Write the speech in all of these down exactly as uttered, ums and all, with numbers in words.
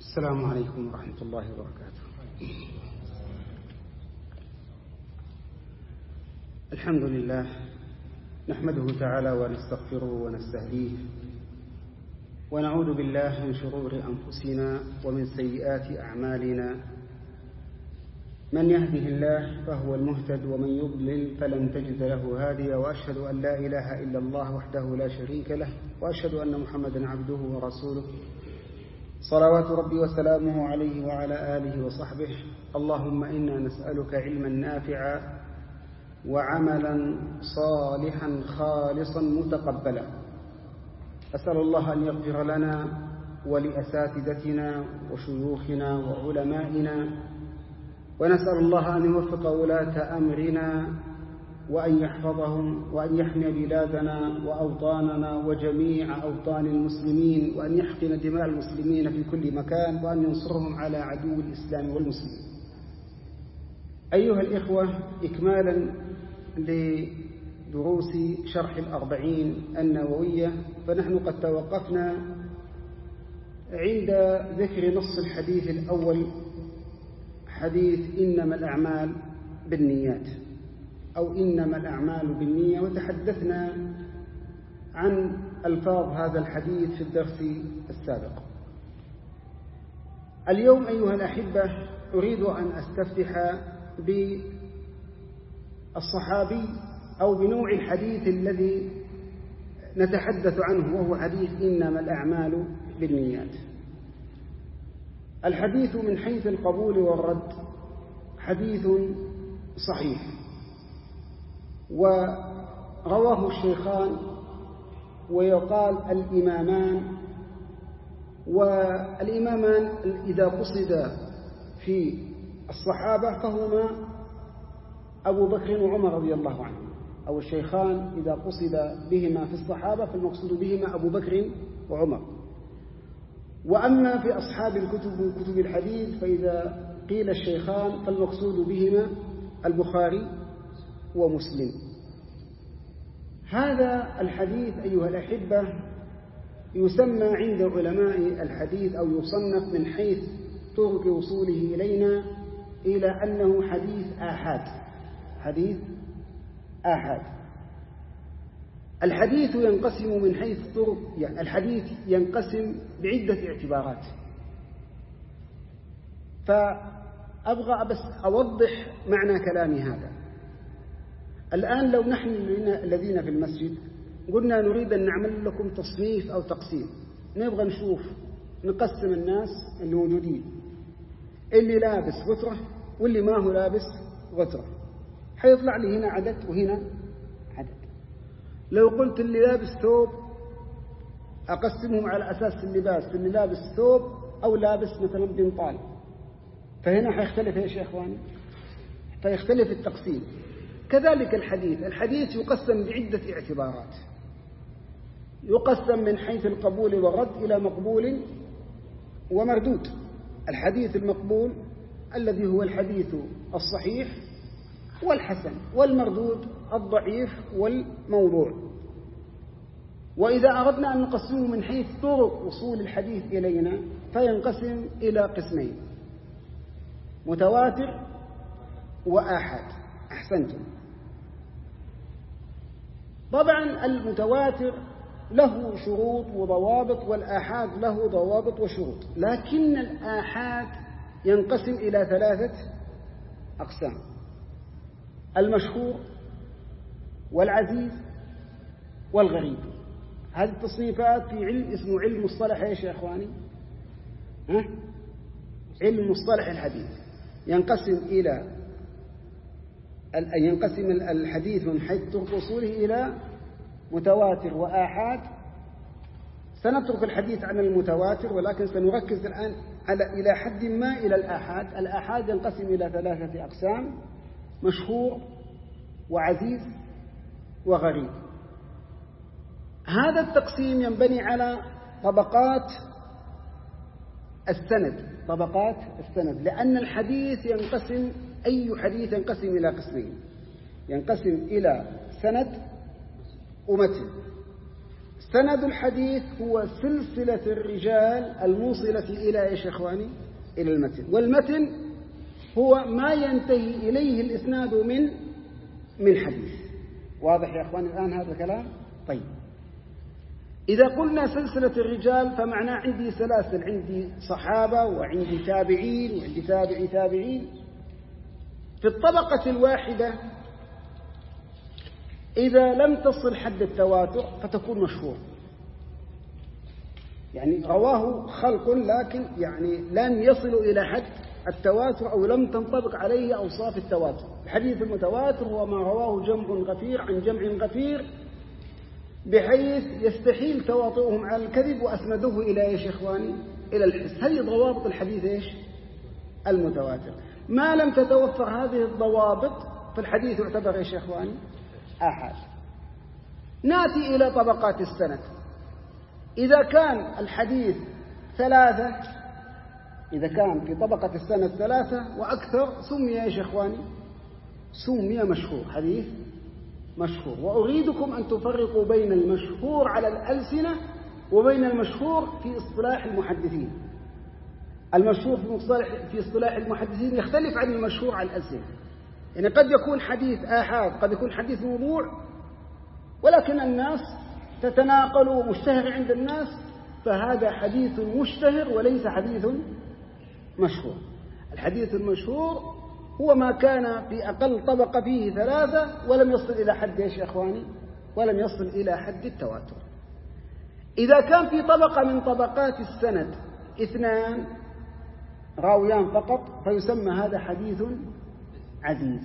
السلام عليكم ورحمة الله وبركاته. الحمد لله نحمده تعالى ونستغفره ونستهديه ونعوذ بالله من شرور أنفسنا ومن سيئات أعمالنا. من يهده الله فهو المهتد ومن يضلل فلن تجد له هاديا، وأشهد أن لا إله إلا الله وحده لا شريك له، وأشهد أن محمدا عبده ورسوله صلوات ربي وسلامه عليه وعلى آله وصحبه. اللهم إنا نسألك علما نافعا وعملا صالحا خالصا متقبلا. أسأل الله أن يغفر لنا ولأساتذتنا وشيوخنا وعلمائنا، ونسأل الله أن يوفق ولاة أمرنا وأن يحفظهم وأن يحمي بلادنا وأوطاننا وجميع أوطان المسلمين، وأن يحقن دماء المسلمين في كل مكان، وأن ينصرهم على عدو الإسلام والمسلمين. أيها الإخوة، إكمالا لدروس شرح الأربعين النووية، فنحن قد توقفنا عند ذكر نص الحديث الأول، حديث إنما الأعمال بالنيات أو إنما الأعمال بالنية، وتحدثنا عن ألفاظ هذا الحديث في الدرس السابق. اليوم أيها الأحبة أريد أن أستفتح بالصحابي أو بنوع الحديث الذي نتحدث عنه، وهو حديث إنما الأعمال بالنيات. الحديث من حيث القبول والرد حديث صحيح، ورواه الشيخان ويقال الإمامان، والإمامان إذا قصد في الصحابة فهما أبو بكر وعمر رضي الله عنهم، أو الشيخان إذا قصد بهما في الصحابة فالمقصود بهما أبو بكر وعمر. وأما في أصحاب الكتب كتب الحديث فإذا قيل الشيخان فالمقصود بهما البخاري ومسلم. هذا الحديث أيها الأحبة يسمى عند علماء الحديث أو يصنف من حيث طرق وصوله إلينا إلى أنه حديث آحاد. حديث آحاد. الحديث ينقسم من حيث طرق، يعني الحديث ينقسم بعدة اعتبارات، فأبغى بس أوضح معنى كلامي هذا. الآن لو نحن الذين في المسجد قلنا نريد أن نعمل لكم تصنيف أو تقسيم، نبغى نشوف نقسم الناس الموجودين، اللي لابس غترة واللي ما هو لابس غترة، حيطلع لي هنا عدد وهنا عدد. لو قلت اللي لابس ثوب أقسمهم على أساس اللباس، اللي لابس ثوب أو لابس مثلا بنطال، فهنا حيختلف إيش يا إخواني؟ فيختلف التقسيم. كذلك الحديث الحديث يقسم بعدة اعتبارات، يقسم من حيث القبول والرد إلى مقبول ومردود. الحديث المقبول الذي هو الحديث الصحيح والحسن، والمردود الضعيف والموضوع. وإذا أردنا أن نقسمه من حيث طرق وصول الحديث إلينا فينقسم إلى قسمين: متواتر وآحاد. أحسنتم. طبعا المتواتر له شروط وضوابط، والآحاد له ضوابط وشروط، لكن الآحاد ينقسم إلى ثلاثة أقسام: المشهور والعزيز والغريب. هذه التصنيفات في علم اسمه علم مصطلح ايش يا اخواني؟ ها؟ علم مصطلح الحديث. ينقسم إلى ينقسم الحديث من حيث طرق وصوله إلى متواتر وآحاد. سنترك الحديث عن المتواتر، ولكن سنركز الآن على إلى حد ما إلى الآحاد. الآحاد ينقسم إلى ثلاثة أقسام: مشهور وعزيز وغريب. هذا التقسيم ينبني على طبقات السند، طبقات السند، لأن الحديث ينقسم، أي حديث ينقسم إلى قسمين: ينقسم إلى سند ومتن. سند الحديث هو سلسلة الرجال الموصلة إلى إيش يا إخواني؟ إلى المتن. والمتن هو ما ينتهي إليه الإسناد من من حديث. واضح يا إخواني الآن هذا الكلام؟ طيب، إذا قلنا سلسلة الرجال فمعناه عندي سلاسل، عندي صحابة وعندي تابعين وعندي تابعي تابعين. في الطبقة الواحدة إذا لم تصل حد التواتر فتكون مشهور، يعني رواه خلق لكن يعني لم يصلوا إلى حد التواتر أو لم تنطبق عليه أوصاف التواتر. الحديث المتواتر هو ما رواه جمع غفير عن جمع غفير بحيث يستحيل تواطؤهم على الكذب وأسندوه إلى إيش يا إخواني؟ إلى الحس. هذه ضوابط الحديث إيش؟ المتواتر. ما لم تتوفر هذه الضوابط فالحديث يعتبر إيش يا إخواني؟ آحاد. نأتي إلى طبقات السند. إذا كان الحديث ثلاثة، إذا كان في طبقة السند ثلاثة وأكثر سمي إيش يا إخواني؟ سمي مشهور، حديث مشهور. وأريدكم أن تفرقوا بين المشهور على الألسنة وبين المشهور في اصطلاح المحدثين. المشهور في اصطلاح في اصطلاح المحدثين يختلف عن المشهور على الألسنة. يعني قد يكون حديث آحاد، قد يكون حديث موضوع، ولكن الناس تتناقل ومشتهر عند الناس، فهذا حديث مشتهر وليس حديث مشهور. الحديث المشهور هو ما كان في أقل طبقة فيه ثلاثة ولم يصل إلى حد إيش يا إخواني؟ ولم يصل إلى حد التواتر. إذا كان في طبقة من طبقات السند اثنان راويان فقط فيسمى هذا حديث عزيز.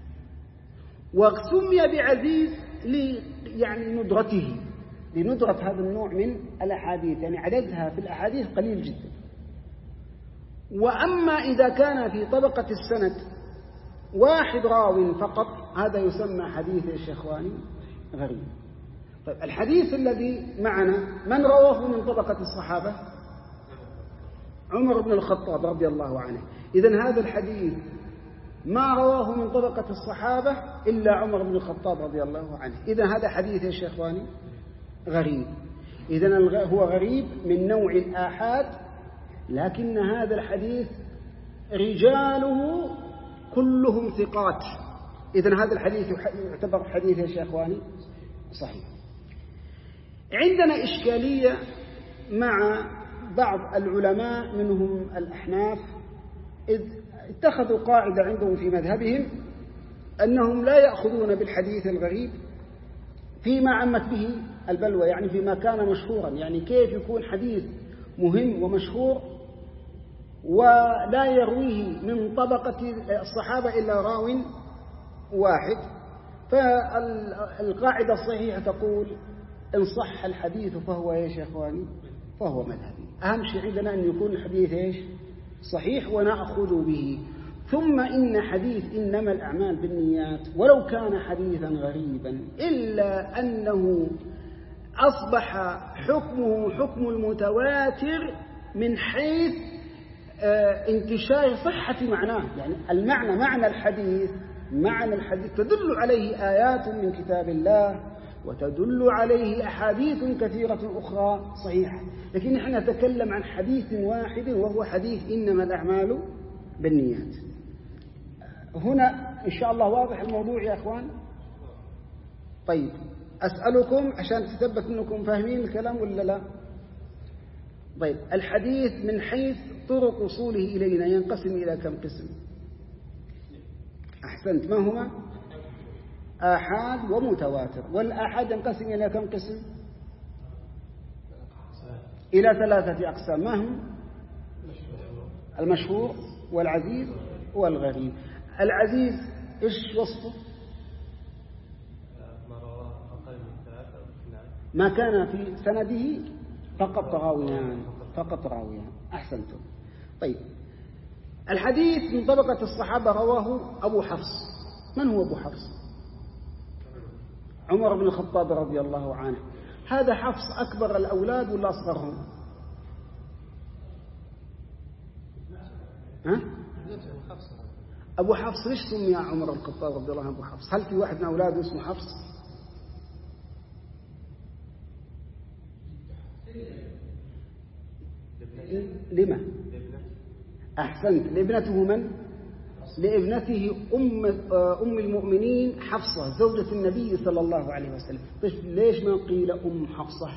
وسمي بعزيز ل يعني ندرته، لندرة هذا النوع من الأحاديث، يعني عددها في الأحاديث قليل جدا. وأما إذا كان في طبقة السند واحد راو فقط هذا يسمى حديث يا إخواني غريب. طيب الحديث الذي معنا من رواه من طبقة الصحابة؟ عمر بن الخطاب رضي الله عنه. إذن هذا الحديث ما رواه من طبقة الصحابة إلا عمر بن الخطاب رضي الله عنه. إذن هذا حديث يا إخواني غريب. إذن هو غريب من نوع الآحاد، لكن هذا الحديث رجاله كلهم ثقات. إذن هذا الحديث يعتبر حديث يا إخواني صحيح. عندنا إشكالية مع بعض العلماء منهم الأحناف، إذ اتخذوا قاعدة عندهم في مذهبهم أنهم لا يأخذون بالحديث الغريب فيما عمت به البلوى، يعني فيما كان مشهورا. يعني كيف يكون حديث مهم ومشهور ولا يرويه من طبقة الصحابة إلا راو واحد؟ فالقاعدة الصحيحة تقول إن صح الحديث فهو إيش يا إخواني؟ فهو مذهبي. أهم شيء عندنا أن يكون الحديث إيش؟ صحيح ونأخذ به. ثم إن حديث إنما الأعمال بالنيات ولو كان حديثا غريبا إلا أنه أصبح حكمه حكم المتواتر من حيث انتشار صحة معناه. يعني المعنى معنى الحديث معنى الحديث تدل عليه آيات من كتاب الله وتدل عليه أحاديث كثيرة أخرى صحيحة، لكن نحن نتكلم عن حديث واحد وهو حديث إنما الأعمال بالنيات. هنا إن شاء الله واضح الموضوع يا أخوان؟ طيب أسألكم عشان تثبت أنكم فاهمين الكلام ولا لا؟ طيب الحديث من حيث طرق وصوله إلينا ينقسم إلى كم قسم؟ أحسنت، ما هما؟ آحاد ومتواتر. والآحاد ينقسم إلى كم قسم؟ إلى ثلاثة أقسام. ما هم؟ المشهور والعزيز والغريب. العزيز إيش وصفه؟ ما كان في سنده فقط راويان فقط راويان. أحسنتم. طيب الحديث من طبقة الصحابة رواه أبو حفص. من هو أبو حفص؟ عمر بن الخطاب رضي الله عنه. هذا حفص أكبر الأولاد ولا أصغرهم؟ ها؟ أبو حفص. ليش سمي عمر بن الخطاب رضي الله عنه أبو حفص؟ هل في واحد من أولاده اسمه حفص؟ لما أحسنت، لابنته من؟ لابنته أم, أم المؤمنين حفصة زوجة النبي صلى الله عليه وسلم. طيب ليش ما قيل أم حفصة؟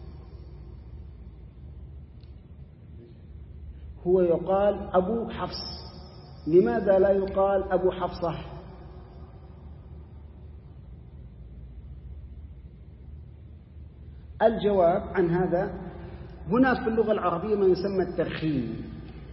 هو يقال أبو حفص، لماذا لا يقال أبو حفصة؟ الجواب عن هذا، هناك في اللغة العربية ما يسمى الترخيم،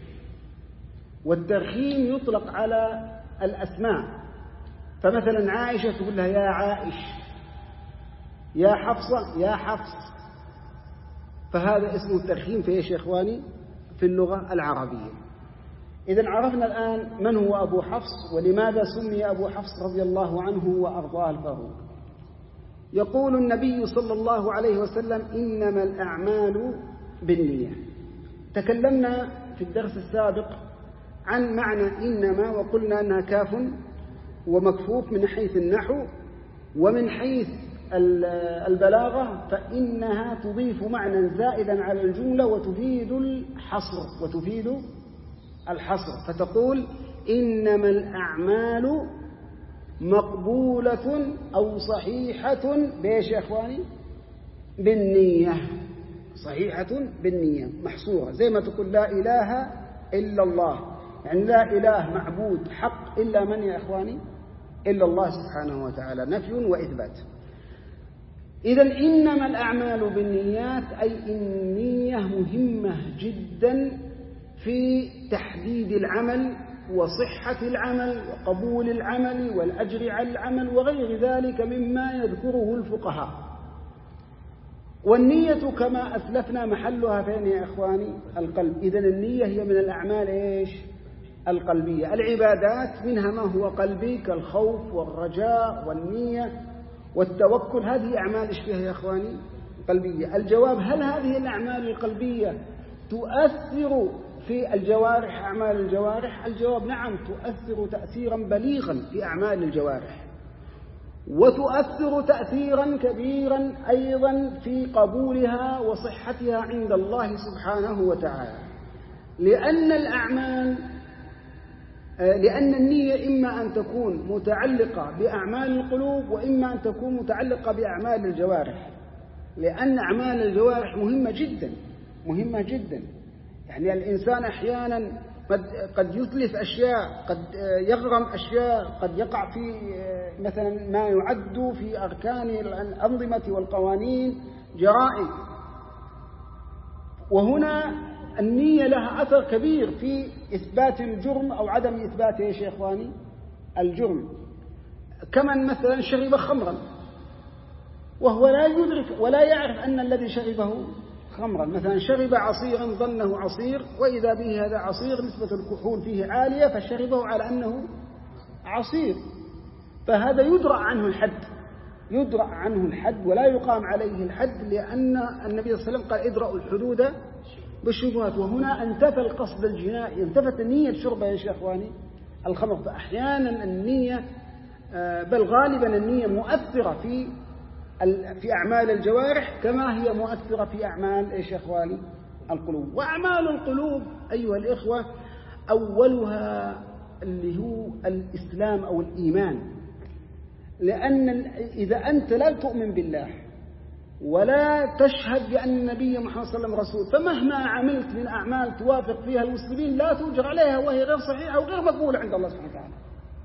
والترخيم يطلق على الأسماء. فمثلا عائشة تقول لها يا عائش، يا حفصة يا حفص، فهذا اسمه الترخيم في ايش يا إخواني؟ في اللغة العربية. إذن عرفنا الآن من هو أبو حفص ولماذا سمي أبو حفص رضي الله عنه وأرضاه الفاروق. يقول النبي صلى الله عليه وسلم إنما الأعمال بالنية. تكلمنا في الدرس السابق عن معنى إنما، وقلنا أنها كاف ومكفوف من حيث النحو، ومن حيث البلاغة فإنها تضيف معنى زائدا على الجملة وتفيد الحصر وتفيد الحصر فتقول إنما الأعمال مقبولة أو صحيحة بإيش يا أخواني؟ بالنية، صحيحة بالنية محصورة، زي ما تقول لا إله إلا الله، يعني لا إله معبود حق إلا من يا أخواني؟ إلا الله سبحانه وتعالى، نفي وإثبات. إذن إنما الأعمال بالنيات، أي النية مهمة جدا في تحديد العمل وصحة العمل وقبول العمل والأجر على العمل وغير ذلك مما يذكره الفقهاء. والنية كما أسلفنا محلها فين يا إخواني؟ القلب. إذن النية هي من الأعمال إيش؟ القلبية. العبادات منها ما هو قلبي كالخوف والرجاء والنية والتوكل، هذه أعمال إيش فيها يا إخواني؟ قلبية. الجواب، هل هذه الأعمال القلبية تؤثر في الجوارح، أعمال الجوارح؟ الجواب نعم، تؤثر تأثيرا بليغا في أعمال الجوارح، وتؤثر تأثيرا كبيرا أيضا في قبولها وصحتها عند الله سبحانه وتعالى. لأن الأعمال لأن النية إما أن تكون متعلقة بأعمال القلوب وإما أن تكون متعلقة بأعمال الجوارح، لأن أعمال الجوارح مهمة جدا مهمة جدا. يعني الإنسان أحيانا قد قد يتلف أشياء، قد يغرم أشياء، قد يقع في مثلا ما يعد في أركان الأنظمة والقوانين جرائم، وهنا النية لها أثر كبير في إثبات الجرم أو عدم إثباته يا شيخ إخواني الجرم. كمن مثلا شرب خمرا وهو لا يدرك ولا يعرف أن الذي شربه خمرا، مثلا شرب عصيرا ظنه عصير وإذا به هذا عصير نسبة الكحول فيه عالية فشربه على أنه عصير، فهذا يدرأ عنه الحد يدرأ عنه الحد ولا يقام عليه الحد، لأن النبي صلى الله عليه وسلم قال ادرأوا الحدود بالشبهات. وهنا انتفى القصد الجنائي، انتفت النية شرب يا شيخ إخواني الخمر. فأحيانا النية بل غالبا النية مؤثرة في في أعمال الجوارح كما هي مؤثرة في أعمال إيش يا إخواني القلوب. وأعمال القلوب أيها الإخوة أولها اللي هو الإسلام أو الإيمان، لأن إذا أنت لا تؤمن بالله ولا تشهد بأن النبي محمد صلى الله عليه وسلم رسول، فمهما عملت من أعمال توافق فيها المسلمين لا تؤجر عليها وهي غير صحيحة وغير مقبولة عند الله سبحانه وتعالى.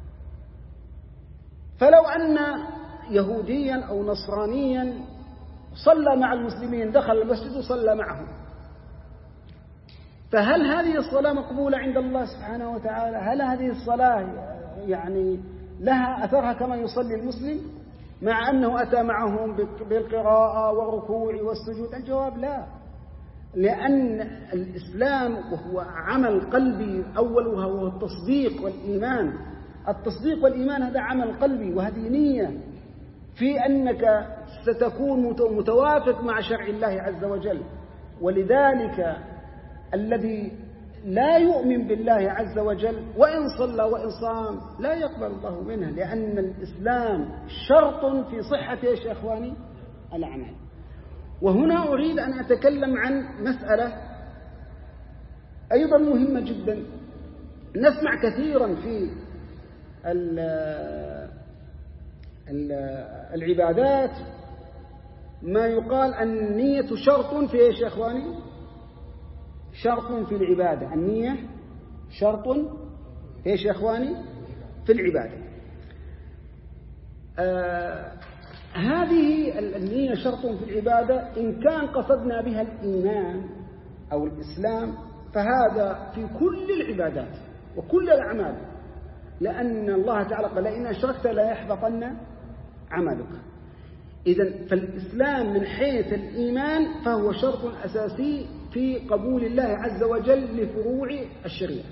فلو أن يهوديا أو نصرانيا صلى مع المسلمين، دخل المسجد وصلى معهم، فهل هذه الصلاة مقبولة عند الله سبحانه وتعالى؟ هل هذه الصلاة يعني لها أثرها كما يصلي المسلم مع أنه أتى معهم بالقراءة والركوع والسجود؟ الجواب لا، لأن الإسلام وهو عمل قلبي أولها وهو التصديق والإيمان. التصديق والإيمان هذا عمل قلبي وهذه نية في أنك ستكون متوافق مع شرع الله عز وجل. ولذلك الذي لا يؤمن بالله عز وجل وإن صلى وإن صام لا يقبل الله منه، لأن الإسلام شرط في صحة إيش يا إخواني الأعمال. وهنا أريد أن أتكلم عن مسألة أيضا مهمة جدا. نسمع كثيرا في العبادات ما يقال النية شرط في إيش يا إخواني؟ شرط في العبادة. النية شرط في إيش يا إخواني؟ في العبادة. آه هذه النية شرط في العبادة إن كان قصدنا بها الإيمان أو الإسلام فهذا في كل العبادات وكل الأعمال، لأن الله تعالى قال إن أشركت لا يحبطن عملك. إذن فالإسلام من حيث الإيمان فهو شرط أساسي في قبول الله عز وجل لفروع الشريعة.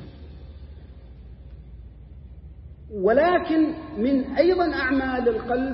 ولكن من أيضا أعمال القلب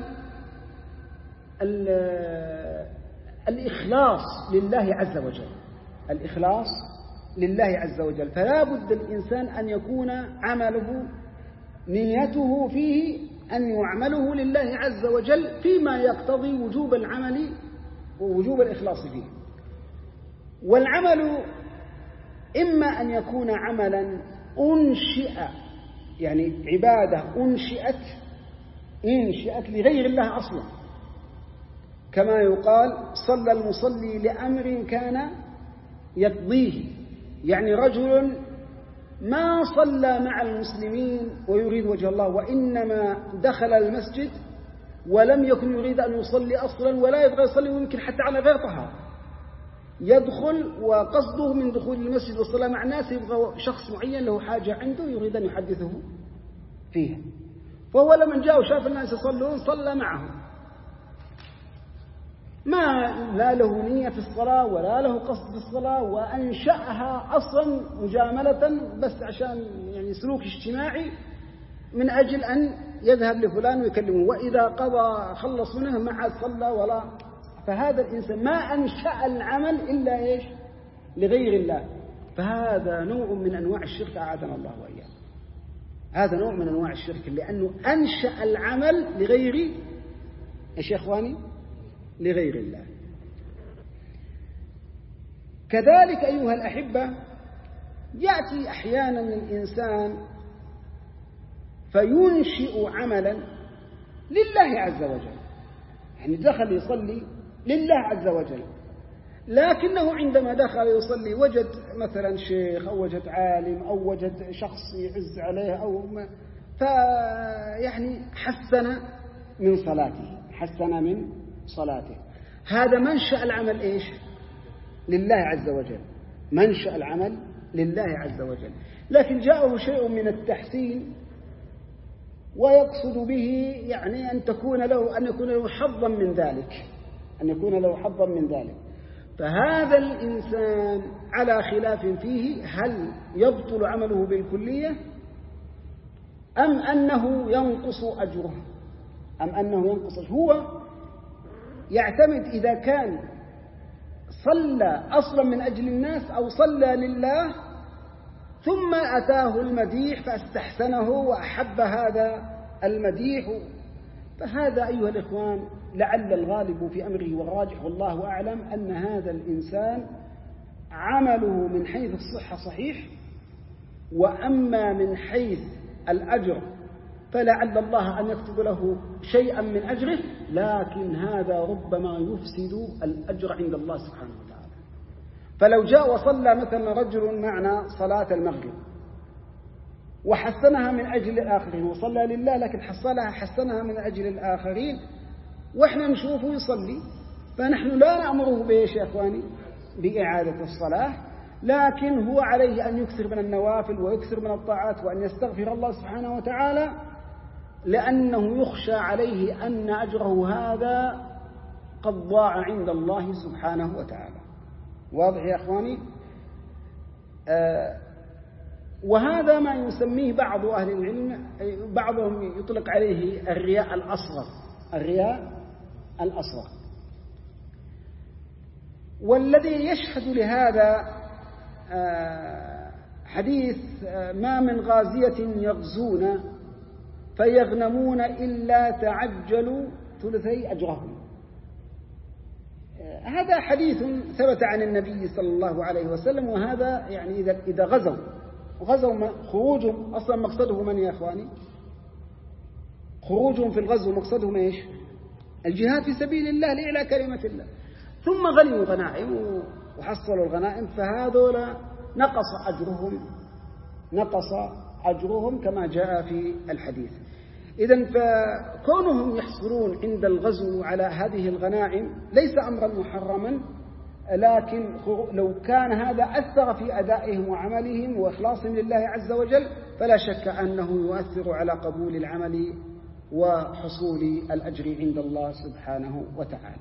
الإخلاص لله عز وجل، الإخلاص لله عز وجل. فلا بد الإنسان أن يكون عمله نيته فيه أن يعمله لله عز وجل فيما يقتضي وجوب العمل ووجوب الإخلاص فيه. والعمل إما أن يكون عملا أنشئ، يعني عبادة أنشئت انشئت لغير الله أصلا، كما يقال صلى المصلي لأمر كان يقضيه، يعني رجل ما صلى مع المسلمين ويريد وجه الله، وإنما دخل المسجد ولم يكن يريد أن يصلي أصلا ولا يبغى يصلي، ويمكن حتى على غير طهارة، يدخل وقصده من دخول المسجد والصلاة مع الناس يبغى شخص معين له حاجة عنده يريد أن يحدثه فيها، فهو لما جاء وشاف الناس يصلون صلى معهم، ما لا له نية في الصلاة ولا له قصد في الصلاة، وأنشأها أصلا مجاملة بس عشان يعني سلوك اجتماعي من أجل أن يذهب لفلان ويكلمه، وإذا قضى خلص منه ما عاد صلى ولا. فهذا الإنسان ما أنشأ العمل إلا إيش؟ لغير الله. فهذا نوع من أنواع الشرك أعاذنا الله وإياه. هذا نوع من أنواع الشرك لأنه أنشأ العمل لغير إيش يا إخواني؟ لغير الله. كذلك أيها الأحبة يأتي أحيانا الإنسان فينشئ عملا لله عز وجل، يعني دخل يصلي لله عز وجل، لكنه عندما دخل يصلي وجد مثلا شيخ أو وجد عالم أو وجد شخص يعز عليه أو ما، فيعني حسن من صلاته حسن من صلاته. هذا منشأ العمل إيش؟ لله عز وجل، منشأ العمل لله عز وجل، لكن جاءه شيء من التحسين ويقصد به يعني أن تكون له أن يكون له حظا من ذلك، أن يكون له حظا من ذلك. فهذا الإنسان على خلاف فيه، هل يبطل عمله بالكلية أم أنه ينقص أجره؟ أم أنه ينقص أجره؟ هو يعتمد إذا كان صلى أصلا من أجل الناس أو صلى لله ثم أتاه المديح فاستحسنه وأحب هذا المديح، فهذا أيها الإخوان لعل الغالب في أمره والراجح والله أعلم أن هذا الإنسان عمله من حيث الصحة صحيح، وأما من حيث الأجر فلعل الله أن يكتب له شيئا من أجره، لكن هذا ربما يفسد الأجر عند الله سبحانه وتعالى. فلو جاء وصلى مثلا رجل معنا صلاة المغرب وحسنها من أجل الآخرين وصلى لله، لكن حصلها حسنها من أجل الآخرين وإحنا نشوفه يصلي، فنحن لا نأمره بإيش يا أخواني؟ بإعادة الصلاة، لكن هو عليه أن يكثر من النوافل ويكثر من الطاعات وأن يستغفر الله سبحانه وتعالى، لأنه يخشى عليه أن أجره هذا قد ضاع عند الله سبحانه وتعالى. واضح يا أخواني؟ آه وهذا ما يسميه بعض أهل العلم، بعضهم يطلق عليه الرياء الأصغر، الرياء الأصغر. والذي يشهد لهذا آه حديث آه ما من غازية يغزون فيغنمون إلا تعجلوا ثلثي أجرهم. هذا حديث ثبت عن النبي صلى الله عليه وسلم. وهذا يعني إذا إذا غزوا غزوا خروجهم أصلا مقصده من يا أخواني؟ خروجهم في الغزو مقصدهم إيش؟ الجهاد في سبيل الله لإعلاء كلمة الله. ثم غنموا غنائم وحصلوا الغنائم، فهذول نقص أجرهم نقص أجرهم كما جاء في الحديث. إذن فكونهم يحصلون عند الغزو على هذه الغنائم ليس أمرا محرما، لكن لو كان هذا أثر في أدائهم وعملهم وإخلاصهم لله عز وجل فلا شك أنه يؤثر على قبول العمل وحصول الأجر عند الله سبحانه وتعالى.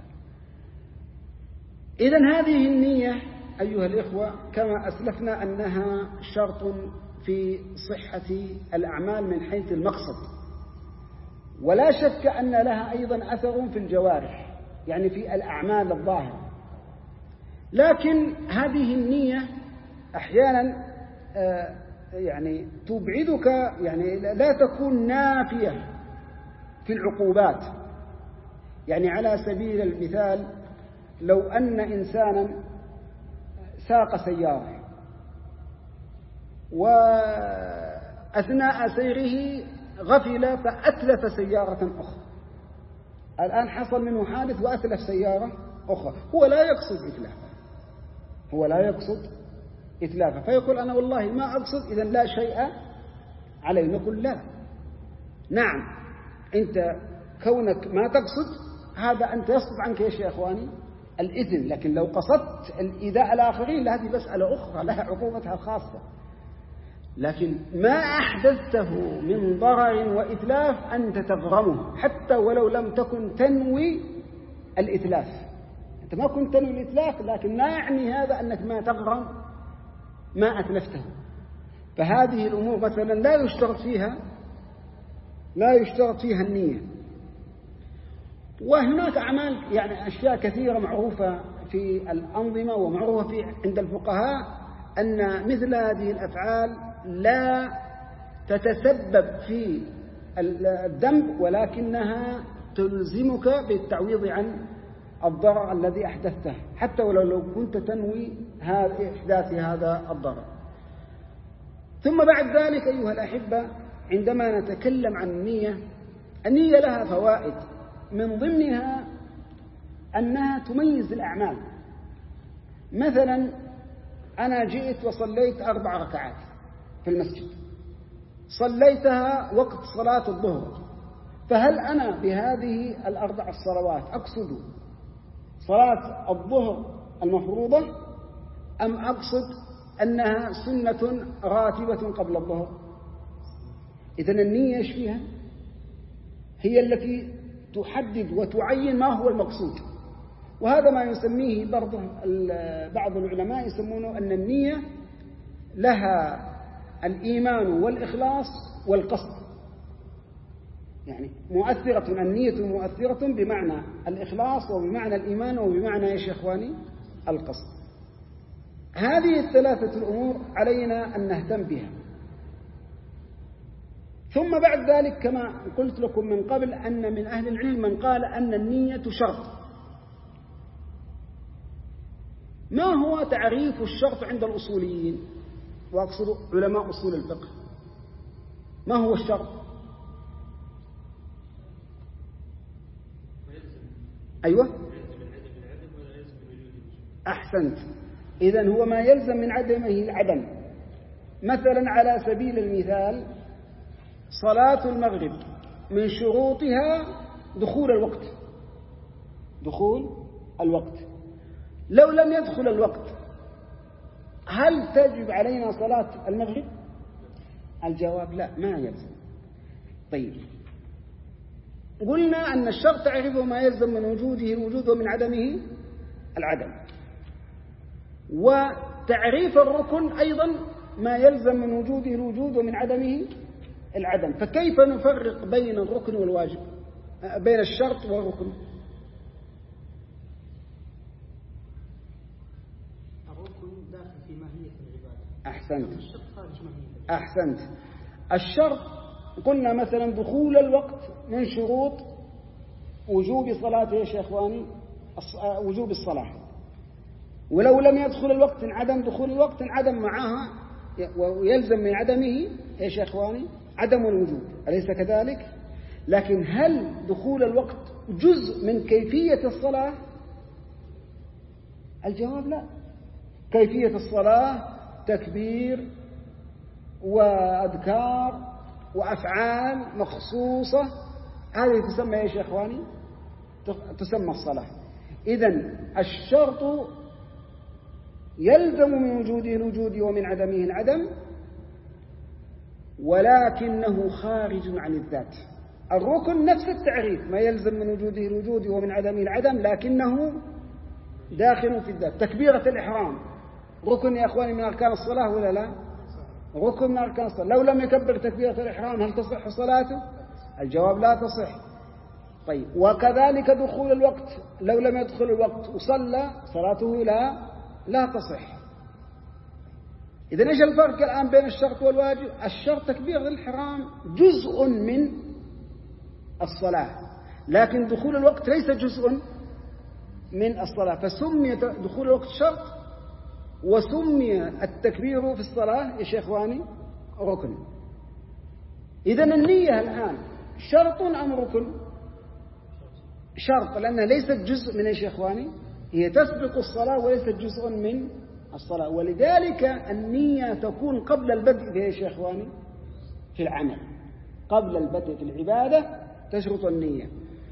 إذن هذه النية أيها الإخوة كما أسلفنا أنها شرط في صحة الأعمال من حيث المقصد، ولا شك أن لها أيضا أثر في الجوارح يعني في الأعمال الظاهرة. لكن هذه النية أحيانا يعني تبعدك، يعني لا تكون نافية في العقوبات. يعني على سبيل المثال لو أن إنسانا ساق سيارة وأثناء سيره غفل فأتلف سيارة أخرى، الآن حصل منه حادث وأتلف سيارة أخرى، هو لا يقصد إتلافها هو لا يقصد إتلافها فيقول أنا والله ما أقصد، إذن لا شيء علي. نقول لا، نعم أنت كونك ما تقصد هذا أنت يصدق عنك إيش يا أخواني؟ الإذن. لكن لو قصدت الإيذاء الآخرين هذه مسألة أخرى لها عقوبتها الخاصة. لكن ما أحدثته من ضرر وإتلاف أنت تغرمه حتى ولو لم تكن تنوي الإتلاف. أنت ما كنت تنوي الإتلاف، لكن لا يعني هذا أنك ما تغرم ما أتلفته. فهذه الأمور مثلا لا يشترط فيها لا يشترط فيها النية. وهناك أعمال يعني أشياء كثيرة معروفة في الأنظمة ومعروفة في عند الفقهاء أن مثل هذه الأفعال لا تتسبب في الذنب، ولكنها تلزمك بالتعويض عن الضرر الذي أحدثته حتى ولو لو كنت تنوي إحداث هذا الضرر. ثم بعد ذلك أيها الأحبة عندما نتكلم عن النية، النية لها فوائد، من ضمنها أنها تميز الأعمال. مثلا أنا جئت وصليت أربع ركعات في المسجد، صليتها وقت صلاة الظهر، فهل أنا بهذه الأربع الصلوات أقصد صلاة الظهر المفروضة أم أقصد أنها سنة راتبة قبل الظهر؟ إذن النية إيش فيها؟ هي التي تحدد وتعين ما هو المقصود. وهذا ما يسميه برضه بعض العلماء يسمونه أن النية لها الإيمان والإخلاص والقصد، يعني مؤثرة. النية مؤثرة بمعنى الإخلاص وبمعنى الإيمان وبمعنى إيش يا إخواني؟ القصد. هذه الثلاثة الأمور علينا أن نهتم بها. ثم بعد ذلك كما قلت لكم من قبل أن من أهل العلم من قال أن النية شرط. ما هو تعريف الشرط عند الأصوليين؟ وأقصد علماء أصول الفقه. ما هو الشرط؟ أيوة أحسنت. إذن هو ما يلزم من عدمه العدم. مثلا على سبيل المثال صلاة المغرب من شروطها دخول الوقت دخول الوقت لو لم يدخل الوقت هل تجب علينا صلاة المغرب؟ الجواب لا، ما يلزم. طيب قلنا أن الشرط تعرفه ما يلزم من وجوده الوجود ومن عدمه العدم، وتعريف الركن أيضا ما يلزم من وجوده الوجود ومن عدمه العدم. فكيف نفرق بين الركن والواجب، بين الشرط والركن؟ الركن داخل في ماهية العبادة. أحسنت الشرط خارج ماهية. أحسنت. الشرط قلنا مثلا دخول الوقت من شروط وجوب صلاة يا إخواني وجوب الصلاة، ولو لم يدخل الوقت انعدم دخول الوقت انعدم معها، ويلزم من عدمه إيش يا إخواني؟ عدم الوجوب، أليس كذلك؟ لكن هل دخول الوقت جزء من كيفية الصلاة؟ الجواب لا. كيفية الصلاة تكبير وأذكار وأفعال مخصوصة، هذه تسمى إيش يا إخواني؟ تسمى الصلاة. إذن الشرط يلزم من وجوده الوجود ومن عدمه العدم، ولكنه خارج عن الذات. الركن نفس التعريف، ما يلزم من وجوده الوجود ومن عدمه العدم، لكنه داخل في الذات. تكبيرة الإحرام ركن يا أخواني من أركان الصلاة ولا لا؟ ركن من أركان الصلاة. لو لم يكبر تكبيرة الإحرام هل تصح صلاته؟ الجواب لا تصح. طيب، وكذلك دخول الوقت، لو لم يدخل الوقت وصلى صلاته لا لا تصح. إذن إيش الفرق الآن بين الشرط والواجب؟ الشرط تكبيرة الإحرام جزء من الصلاة، لكن دخول الوقت ليس جزء من الصلاة، فسمي دخول الوقت شرط، وسمي التكبير في الصلاة يا إخواني ركن. إذن النية الآن شرط أم ركن؟ شرط، لأنها ليست جزء من يا إخواني، هي تسبق الصلاة وليست جزء من الصلاة، ولذلك النية تكون قبل البدء في يا إخواني في العمل، قبل البدء في العبادة تشرط النية.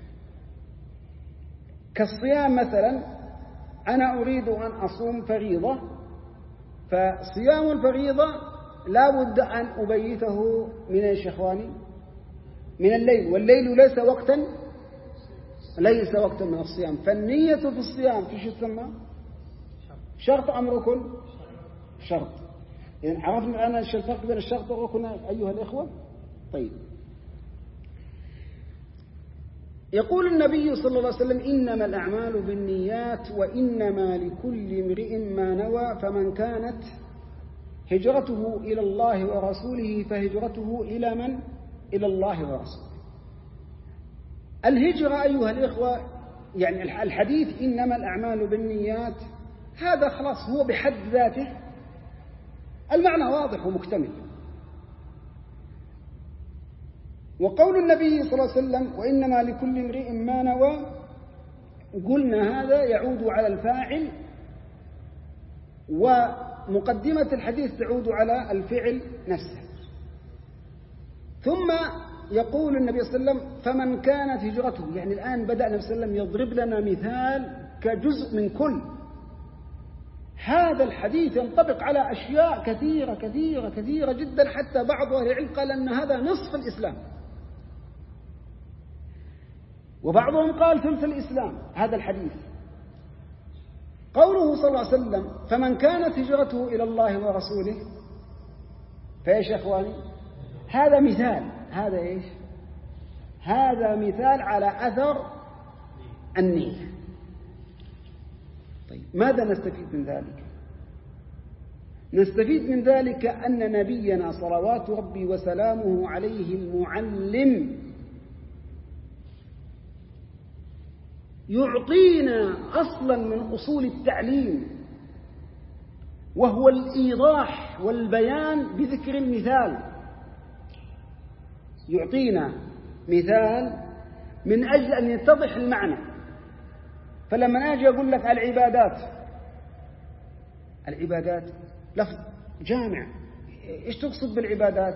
كالصيام مثلا، أنا أريد أن أصوم فريضة، فصيام الفريضة لا بد أن أبيته من يا إخواني من الليل، والليل ليس وقتا ليس وقتا من الصيام، فالنية في الصيام في شو تسمى؟ شرط أم ركن؟ شرط. إذن عرفنا الآن ايش الفرق بين الشرط والركن أيها الإخوة؟ طيب، يقول النبي صلى الله عليه وسلم: إنما الأعمال بالنيات وإنما لكل امرئ ما نوى، فمن كانت هجرته إلى الله ورسوله فهجرته إلى من؟ إلى الله ورسوله. الهجرة أيها الإخوة، يعني الحديث إنما الأعمال بالنيات، هذا خلاص هو بحد ذاته المعنى واضح ومكتمل. وقول النبي صلى الله عليه وسلم: وإنما لكل امرئ ما نوى، قلنا هذا يعود على الفاعل، ومقدمة الحديث تعود على الفعل نفسه. ثم يقول النبي صلى الله عليه وسلم: فمن كانت هجرته، يعني الآن بدأ النبي صلى الله عليه وسلم يضرب لنا مثال كجزء من كل. هذا الحديث ينطبق على أشياء كثيرة كثيرة كثيرة جدا، حتى بعض أهل العلم قال أن هذا نصف الإسلام، وبعضهم قال ثلث الإسلام. هذا الحديث قوله صلى الله عليه وسلم: فمن كانت هجرته إلى الله ورسوله، فإيش يا أخواني؟ هذا مثال، هذا إيش؟ هذا مثال على أثر النية. طيب، ماذا نستفيد من ذلك؟ نستفيد من ذلك أن نبينا صلوات ربي وسلامه عليه المعلم يعطينا أصلا من أصول التعليم، وهو الإيضاح والبيان بذكر المثال. يعطينا مثال من أجل أن يتضح المعنى. فلما أجي أقول لك العبادات، العبادات لفظ جامع، إيش تقصد بالعبادات؟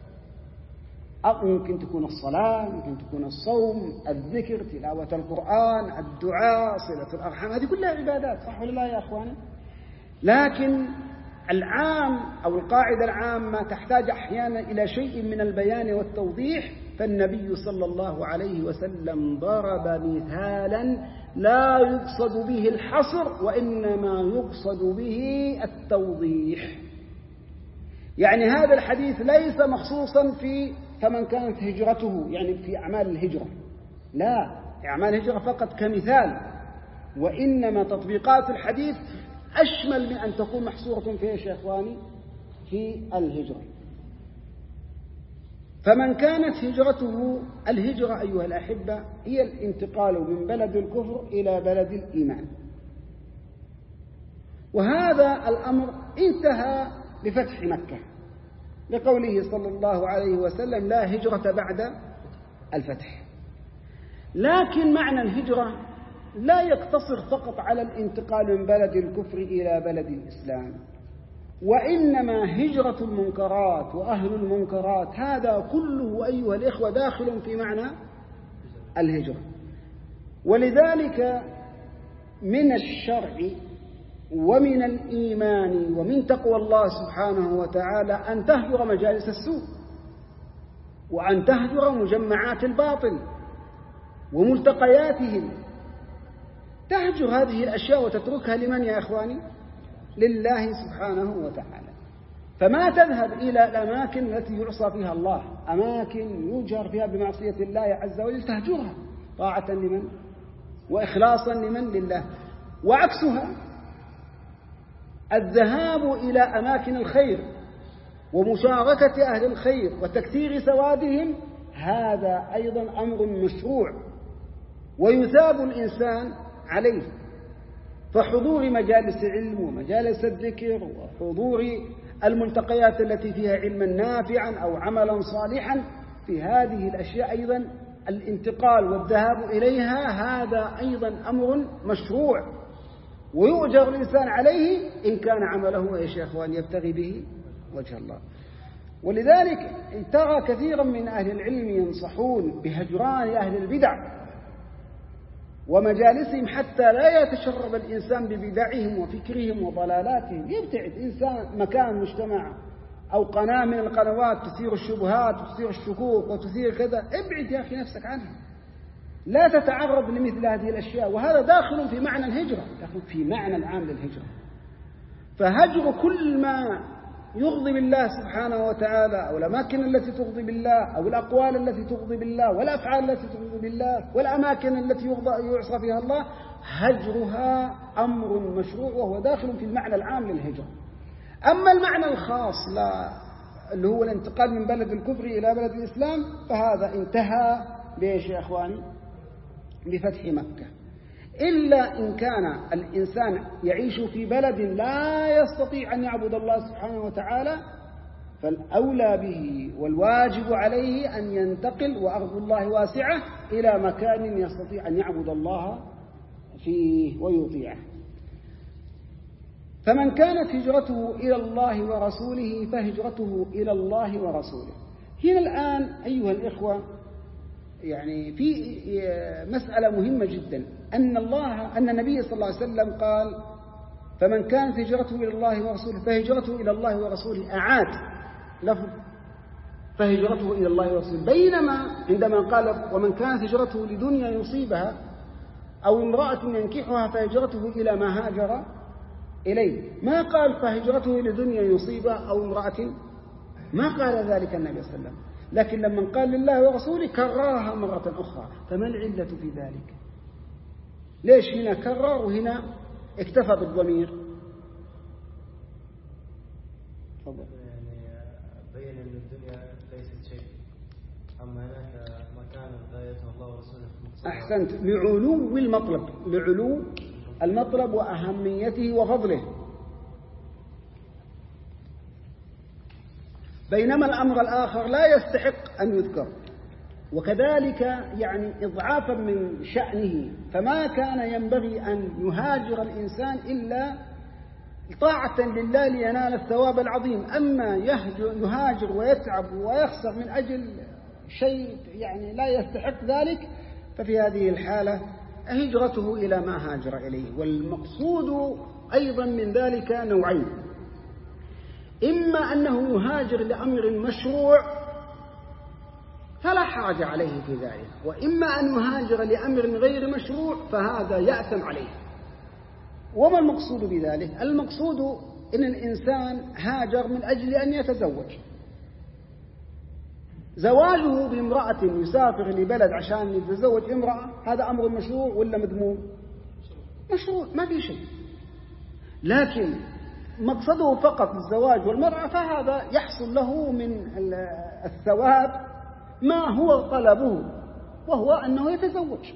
ممكن تكون الصلاة، ممكن تكون الصوم، الذكر، تلاوة القرآن، الدعاء، صلة الأرحام، هذه كلها عبادات، صح ولا لا يا أخواني؟ لكن العام أو القاعدة العامة تحتاج أحيانا إلى شيء من البيان والتوضيح، فالنبي صلى الله عليه وسلم ضرب مثالا لا يقصد به الحصر، وإنما يقصد به التوضيح. يعني هذا الحديث ليس مخصوصا في فمن كانت هجرته، يعني في أعمال الهجرة، لا، أعمال الهجرة فقط كمثال، وإنما تطبيقات الحديث أشمل من أن تكون محصورة في إيش يا إخواني؟ في الهجرة. فمن كانت هجرته، الهجرة أيها الأحبة هي الانتقال من بلد الكفر إلى بلد الإيمان، وهذا الأمر انتهى بفتح مكة لقوله صلى الله عليه وسلم: لا هجرة بعد الفتح. لكن معنى الهجرة لا يقتصر فقط على الانتقال من بلد الكفر إلى بلد الإسلام، وإنما هجرة المنكرات وأهل المنكرات هذا كله أيها الإخوة داخل في معنى الهجرة. ولذلك من الشرع ومن الإيمان ومن تقوى الله سبحانه وتعالى أن تهجر مجالس السوء، وأن تهجر مجمعات الباطل وملتقياتهم، تهجر هذه الأشياء وتتركها لمن يا إخواني؟ لله سبحانه وتعالى. فما تذهب إلى الأماكن التي يعصى فيها الله، أماكن يجهر فيها بمعصية الله عز وجل، تهجرها طاعة لمن وإخلاصا لمن؟ لله. وعكسها الذهاب إلى أماكن الخير ومشاركة أهل الخير وتكثير سوادهم، هذا أيضا أمر مشروع ويثاب الإنسان عليه. فحضور مجالس علم ومجالس الذكر وحضور الملتقيات التي فيها علما نافعا أو عملا صالحا، في هذه الأشياء أيضا الانتقال والذهاب إليها هذا أيضا أمر مشروع ويؤجر الإنسان عليه إن كان عمله إيش يا أخوان؟ يبتغي به وجه الله. ولذلك ترى كثيرا من أهل العلم ينصحون بهجران أهل البدع ومجالسهم حتى لا يتشرب الإنسان ببدعهم وفكرهم وضلالاتهم. يبتعد إنسان مكان مجتمع أو قناة من القنوات تثير الشبهات وتثير الشكوك وتثير كذا، ابعد يا أخي نفسك عنها، لا تتعرض لمثل هذه الأشياء. وهذا داخل في معنى الهجرة، داخل في معنى العام للهجرة. فهجر كل ما يغضب الله سبحانه وتعالى، أو الأماكن التي تغضب الله، أو الأقوال التي تغضب الله، والأفعال التي تغضب الله، والأماكن التي يعصى فيها الله، هجرها أمر مشروع وهو داخل في المعنى العام للهجرة. أما المعنى الخاص لا اللي هو الانتقال من بلد الكفر إلى بلد الإسلام فهذا انتهى بإيش يا أخواني؟ بفتح مكة. إلا إن كان الإنسان يعيش في بلد لا يستطيع أن يعبد الله سبحانه وتعالى، فالأولى به والواجب عليه أن ينتقل، وأرض الله واسعة، إلى مكان يستطيع أن يعبد الله فيه ويطيعه. فمن كانت هجرته إلى الله ورسوله فهجرته إلى الله ورسوله. هنا الآن أيها الإخوة يعني في مسألة مهمة جدا، أن الله أن النبي صلى الله عليه وسلم قال: فمن كانت هجرته إلى الله ورسوله فهجرته إلى الله ورسوله، أعاد لفظ فهجرته إلى الله ورسوله، بينما عندما قال: ومن كانت هجرته لدنيا يصيبها أو امرأة ينكحها فهجرته إلى ما هاجر إليه، ما قال فهجرته لدنيا يصيبها أو امرأة، ما قال ذلك النبي صلى الله عليه وسلم. لكن لما قال لله ورسوله كررها مرة أخرى. فما العلة في ذلك؟ ليش هنا كرر وهنا اكتفى بالضمير؟ تفضل. يعني بين أن الدنيا ليست شيء، أما هناك مكان غايته الله ورسوله. أحسنت، لعلو المطلب، لعلو المطلب وأهميته وفضله. بينما الأمر الآخر لا يستحق أن يذكر، وكذلك يعني إضعافا من شأنه. فما كان ينبغي أن يهاجر الإنسان إلا طاعة لله لينال الثواب العظيم. أما يهاجر ويتعب ويخسر من أجل شيء يعني لا يستحق ذلك، ففي هذه الحالة هجرته إلى ما هاجر إليه. والمقصود أيضا من ذلك نوعين: إما أنه يهاجر لأمر مشروع فلا حرج عليه في ذلك، وإما أن يهاجر لأمر غير مشروع فهذا يأثم عليه. وما المقصود بذلك؟ المقصود إن الإنسان هاجر من أجل أن يتزوج، زواجه بامرأة يسافر لبلد عشان يتزوج امرأة، هذا أمر مشروع ولا مذموم؟ مشروع، ما في شيء. لكن مقصده فقط الزواج والمرأة، فهذا يحصل له من الثواب ما هو طلبه، وهو أنه يتزوج.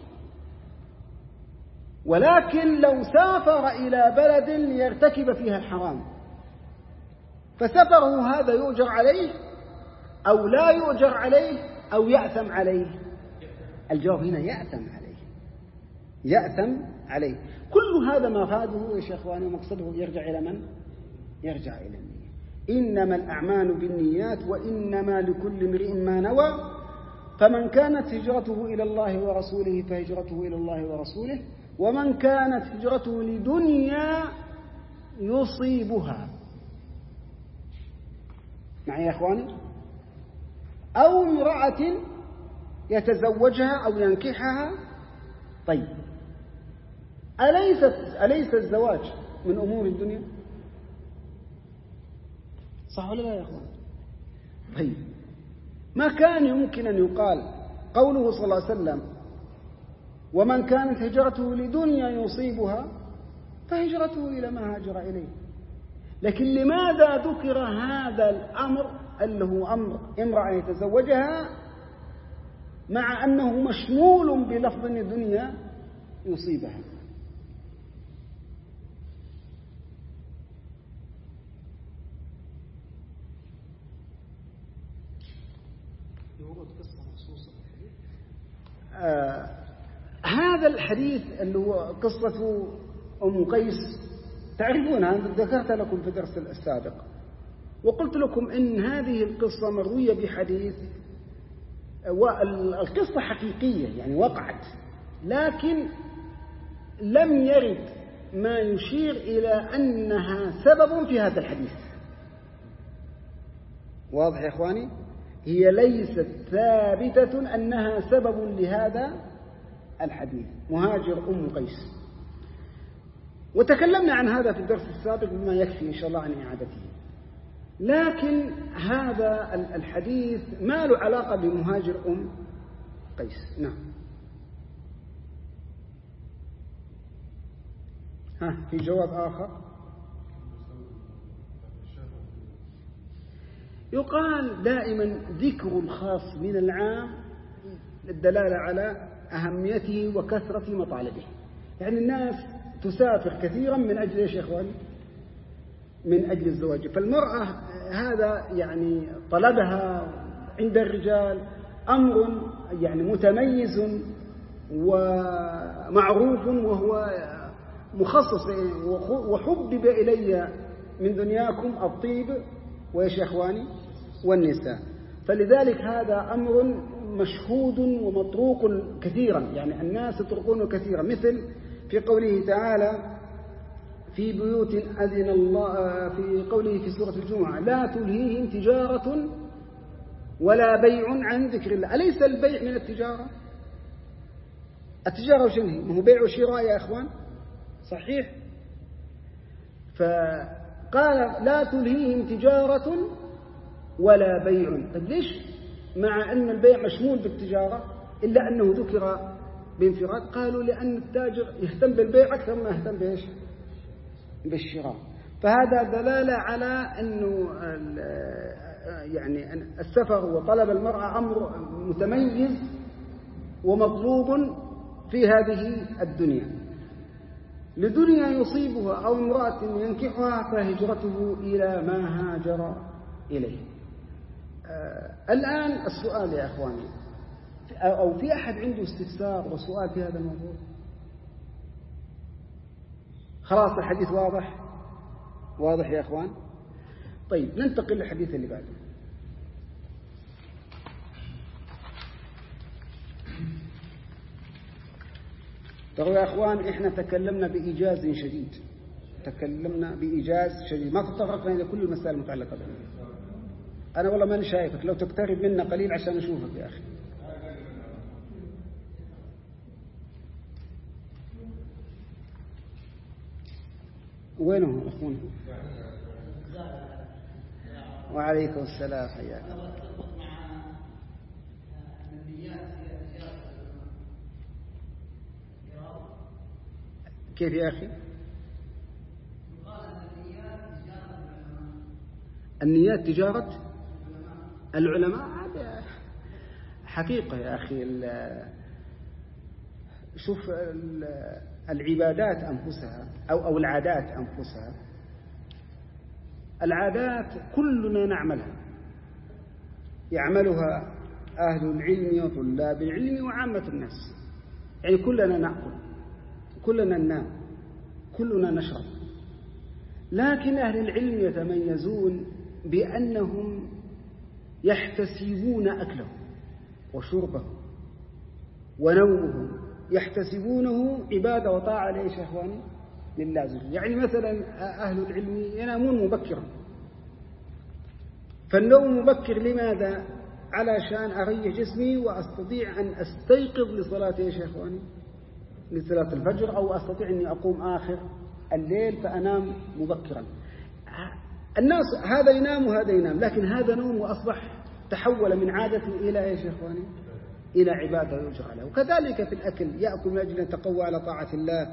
ولكن لو سافر إلى بلد ليرتكب فيها الحرام فسفره هذا يؤجر عليه أو لا يؤجر عليه أو يأثم عليه؟ الجواب هنا يأثم عليه، يأثم عليه. كل هذا مفاده يا إخواني ومقصده يرجع إلى من؟ يرجع إلى النية. إنما الأعمال بالنيات وإنما لكل امرئ ما نوى، فمن كانت هجرته إلى الله ورسوله فهجرته إلى الله ورسوله، ومن كانت هجرته لدنيا يصيبها، معي يا إخواني، أو امرأة يتزوجها أو ينكحها. طيب أليس أليس الزواج من أمور الدنيا؟ صح ولا لا يا إخوان؟ طيب ما كان يمكن أن يقال قوله صلى الله عليه وسلم ومن كانت هجرته لدنيا يصيبها فهجرته إلى ما هاجر إليه؟ لكن لماذا ذكر هذا الأمر اللي هو أمر امرأة يتزوجها مع أنه مشمول بلفظ الدنيا يصيبها؟ آه هذا الحديث اللي هو قصة أم قيس تعرفونها، ذكرت لكم في الدرس السابق وقلت لكم إن هذه القصة مروية بحديث، والقصة حقيقية يعني وقعت، لكن لم يرد ما يشير إلى أنها سبب في هذا الحديث. واضح يا إخواني؟ هي ليست ثابتة أنها سبب لهذا الحديث، مهاجر أم قيس، وتكلمنا عن هذا في الدرس السابق بما يكفي إن شاء الله عن إعادته. لكن هذا الحديث ما له علاقة بمهاجر أم قيس. نعم. ها في جواب آخر يقال دائما ذكر الخاص من العام للدلالة على أهميته وكثرة مطالبه. يعني الناس تسافر كثيرا من أجل إيش يا إخواني؟ من أجل الزواج. فالمرأة هذا يعني طلبها عند الرجال أمر يعني متميز ومعروف وهو مخصص، وحبب إلي من دنياكم الطيب وإيش يا إخواني؟ والنساء. فلذلك هذا أمر مشهود ومطروق كثيرا، يعني الناس يطرقونه كثيرا، مثل في قوله تعالى في بيوت أذن الله، في قوله في سورة الجمعة لا تلهيهم تجارة ولا بيع عن ذكر الله. أليس البيع من التجارة؟ التجارة وشنو هي؟ ما هو بيع وشراء يا أخوان، صحيح؟ فقال لا تلهيهم تجارة ولا بيع. طيب ليش مع أن البيع مشمول بالتجارة إلا أنه ذكر بانفراد؟ قالوا لأن التاجر يهتم بالبيع أكثر ما يهتم بإيش؟ بالشراء. فهذا دلالة على أنه يعني السفر وطلب المرأة أمر متميز ومطلوب في هذه الدنيا. لدنيا يصيبها أو امرأة ينكحها فهجرته إلى ما هاجر إليه. آه الآن السؤال يا أخواني، أو في أحد عنده استفسار وسؤال في هذا الموضوع؟ خلاص الحديث واضح واضح يا أخوان. طيب ننتقل للحديث اللي بعده. ترى يا أخوان إحنا تكلمنا بإيجاز شديد، تكلمنا بإيجاز شديد، ما تطرقنا إلى كل المسائل المتعلقة بها. أنا والله ماني شايفك، لو تقترب منا قليل عشان أشوفك يا أخي. وينه أخونا؟ وعليكم السلام حياك الله. كيف يا أخي؟ النيات تجارة العلماء. حقيقة يا أخي، شوف العبادات أنفسها أو أو العادات أنفسها، العادات كلنا نعملها، يعملها أهل العلم وطلاب العلم وعامة الناس، يعني كلنا نأكل، كلنا ننام، كلنا نشرب، لكن أهل العلم يتميزون بأنهم يحتسبون أكلهم وشربهم ونومهم، يحتسبونه عبادة وطاعة ليش يا إخواني؟ لله عز وجل. يعني مثلا أهل العلم ينامون مبكرا، فالنوم مبكر لماذا؟ علشان أريح جسمي وأستطيع أن أستيقظ لصلاة إيش يا إخواني؟ لصلاة الفجر، أو أستطيع أني أقوم آخر الليل فأنام مبكرا. الناس هذا ينام وهذا ينام، لكن هذا نوم وأصبح تحول من عادة إلى إيش يا إخواني؟ إلى عبادة يجرى له. وكذلك في الأكل، يأكل من أجل أن يتقوى على طاعة الله،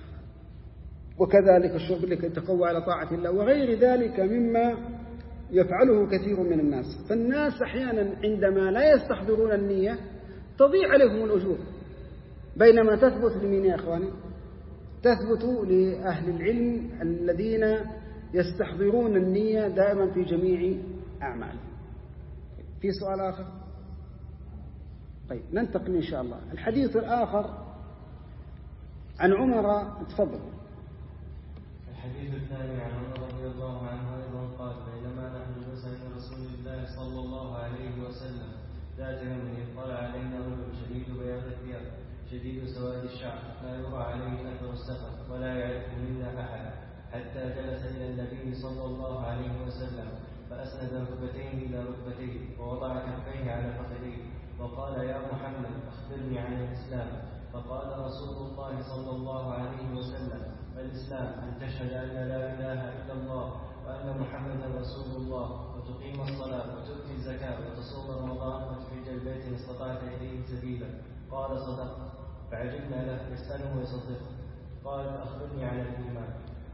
وكذلك الشرب لكي يتقوى على طاعة الله، وغير ذلك مما يفعله كثير من الناس. فالناس أحيانا عندما لا يستحضرون النية تضيع عليهم الأجور، بينما تثبت لمن يا أخواني؟ تثبت لأهل العلم الذين يستحضرون النية دائما في جميع أعمالهم. في سؤال آخر؟ طيب ننتقل إن شاء الله. الحديث الآخر عن عمر، تفضل. الحديث الثاني عن عمر رضي الله عنه أيضا قال: بينما نحن جلوس عند رسول الله صلى الله عليه وسلم ذات يوم اطلع علينا رجل شديد بياض الثياب شديد سواد الشعر لا يرى عليه أثر السفر ولا يعرف منا أحد، حتى جلس إلى النبي صلى الله عليه وسلم فأسند ركبتيه إلى ركبتيه ووضع كفيه على فخذيه وقال: يا محمد أخبرني عن الإسلام. فقال رسول الله صلى الله عليه وسلم: الإسلام أن تشهد أن لا إله إلا الله وأن محمدا رسول الله، وتقيم الصلاة وتؤتي الزكاة وتصوم رمضان وتحج البيت إن استطعت إليه سبيلا. قال: صدقت. فعجبنا له يسأله ويصدق. قال: أخبرني عن الإيمان.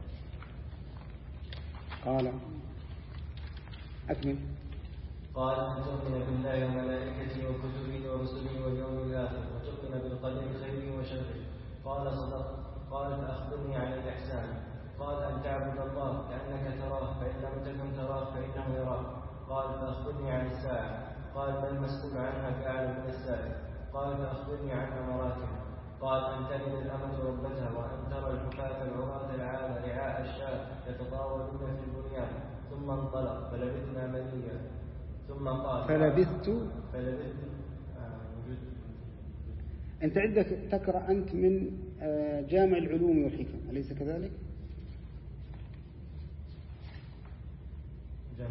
قال: أكمل. قال: أن تؤمن بالله وملائكته وكتبه ورسله واليوم الآخر وتؤمن بالقدر خيره وشره. قال: صدقت. قال: فأخبرني عن الإحسان. قال: أن تعبد الله كأنك تراه فإن لم تكن تراه فإنه يراك. قال: فأخبرني عن الساعة. قال: ما المسؤول عنها بأعلم من السائل. قال: فأخبرني عن أمراتها. قال: أن تلد الأمة ربتها، وأن ترى الحفاة العراة العالى رعاء الشاة يتطاولون في البنيان. ثم انطلق فلبثنا مليا. ثم قال: فلبثت فلبثت آه أنت عندك تقرأ أنت من جامع العلوم والحكم، أليس كذلك؟ جامع.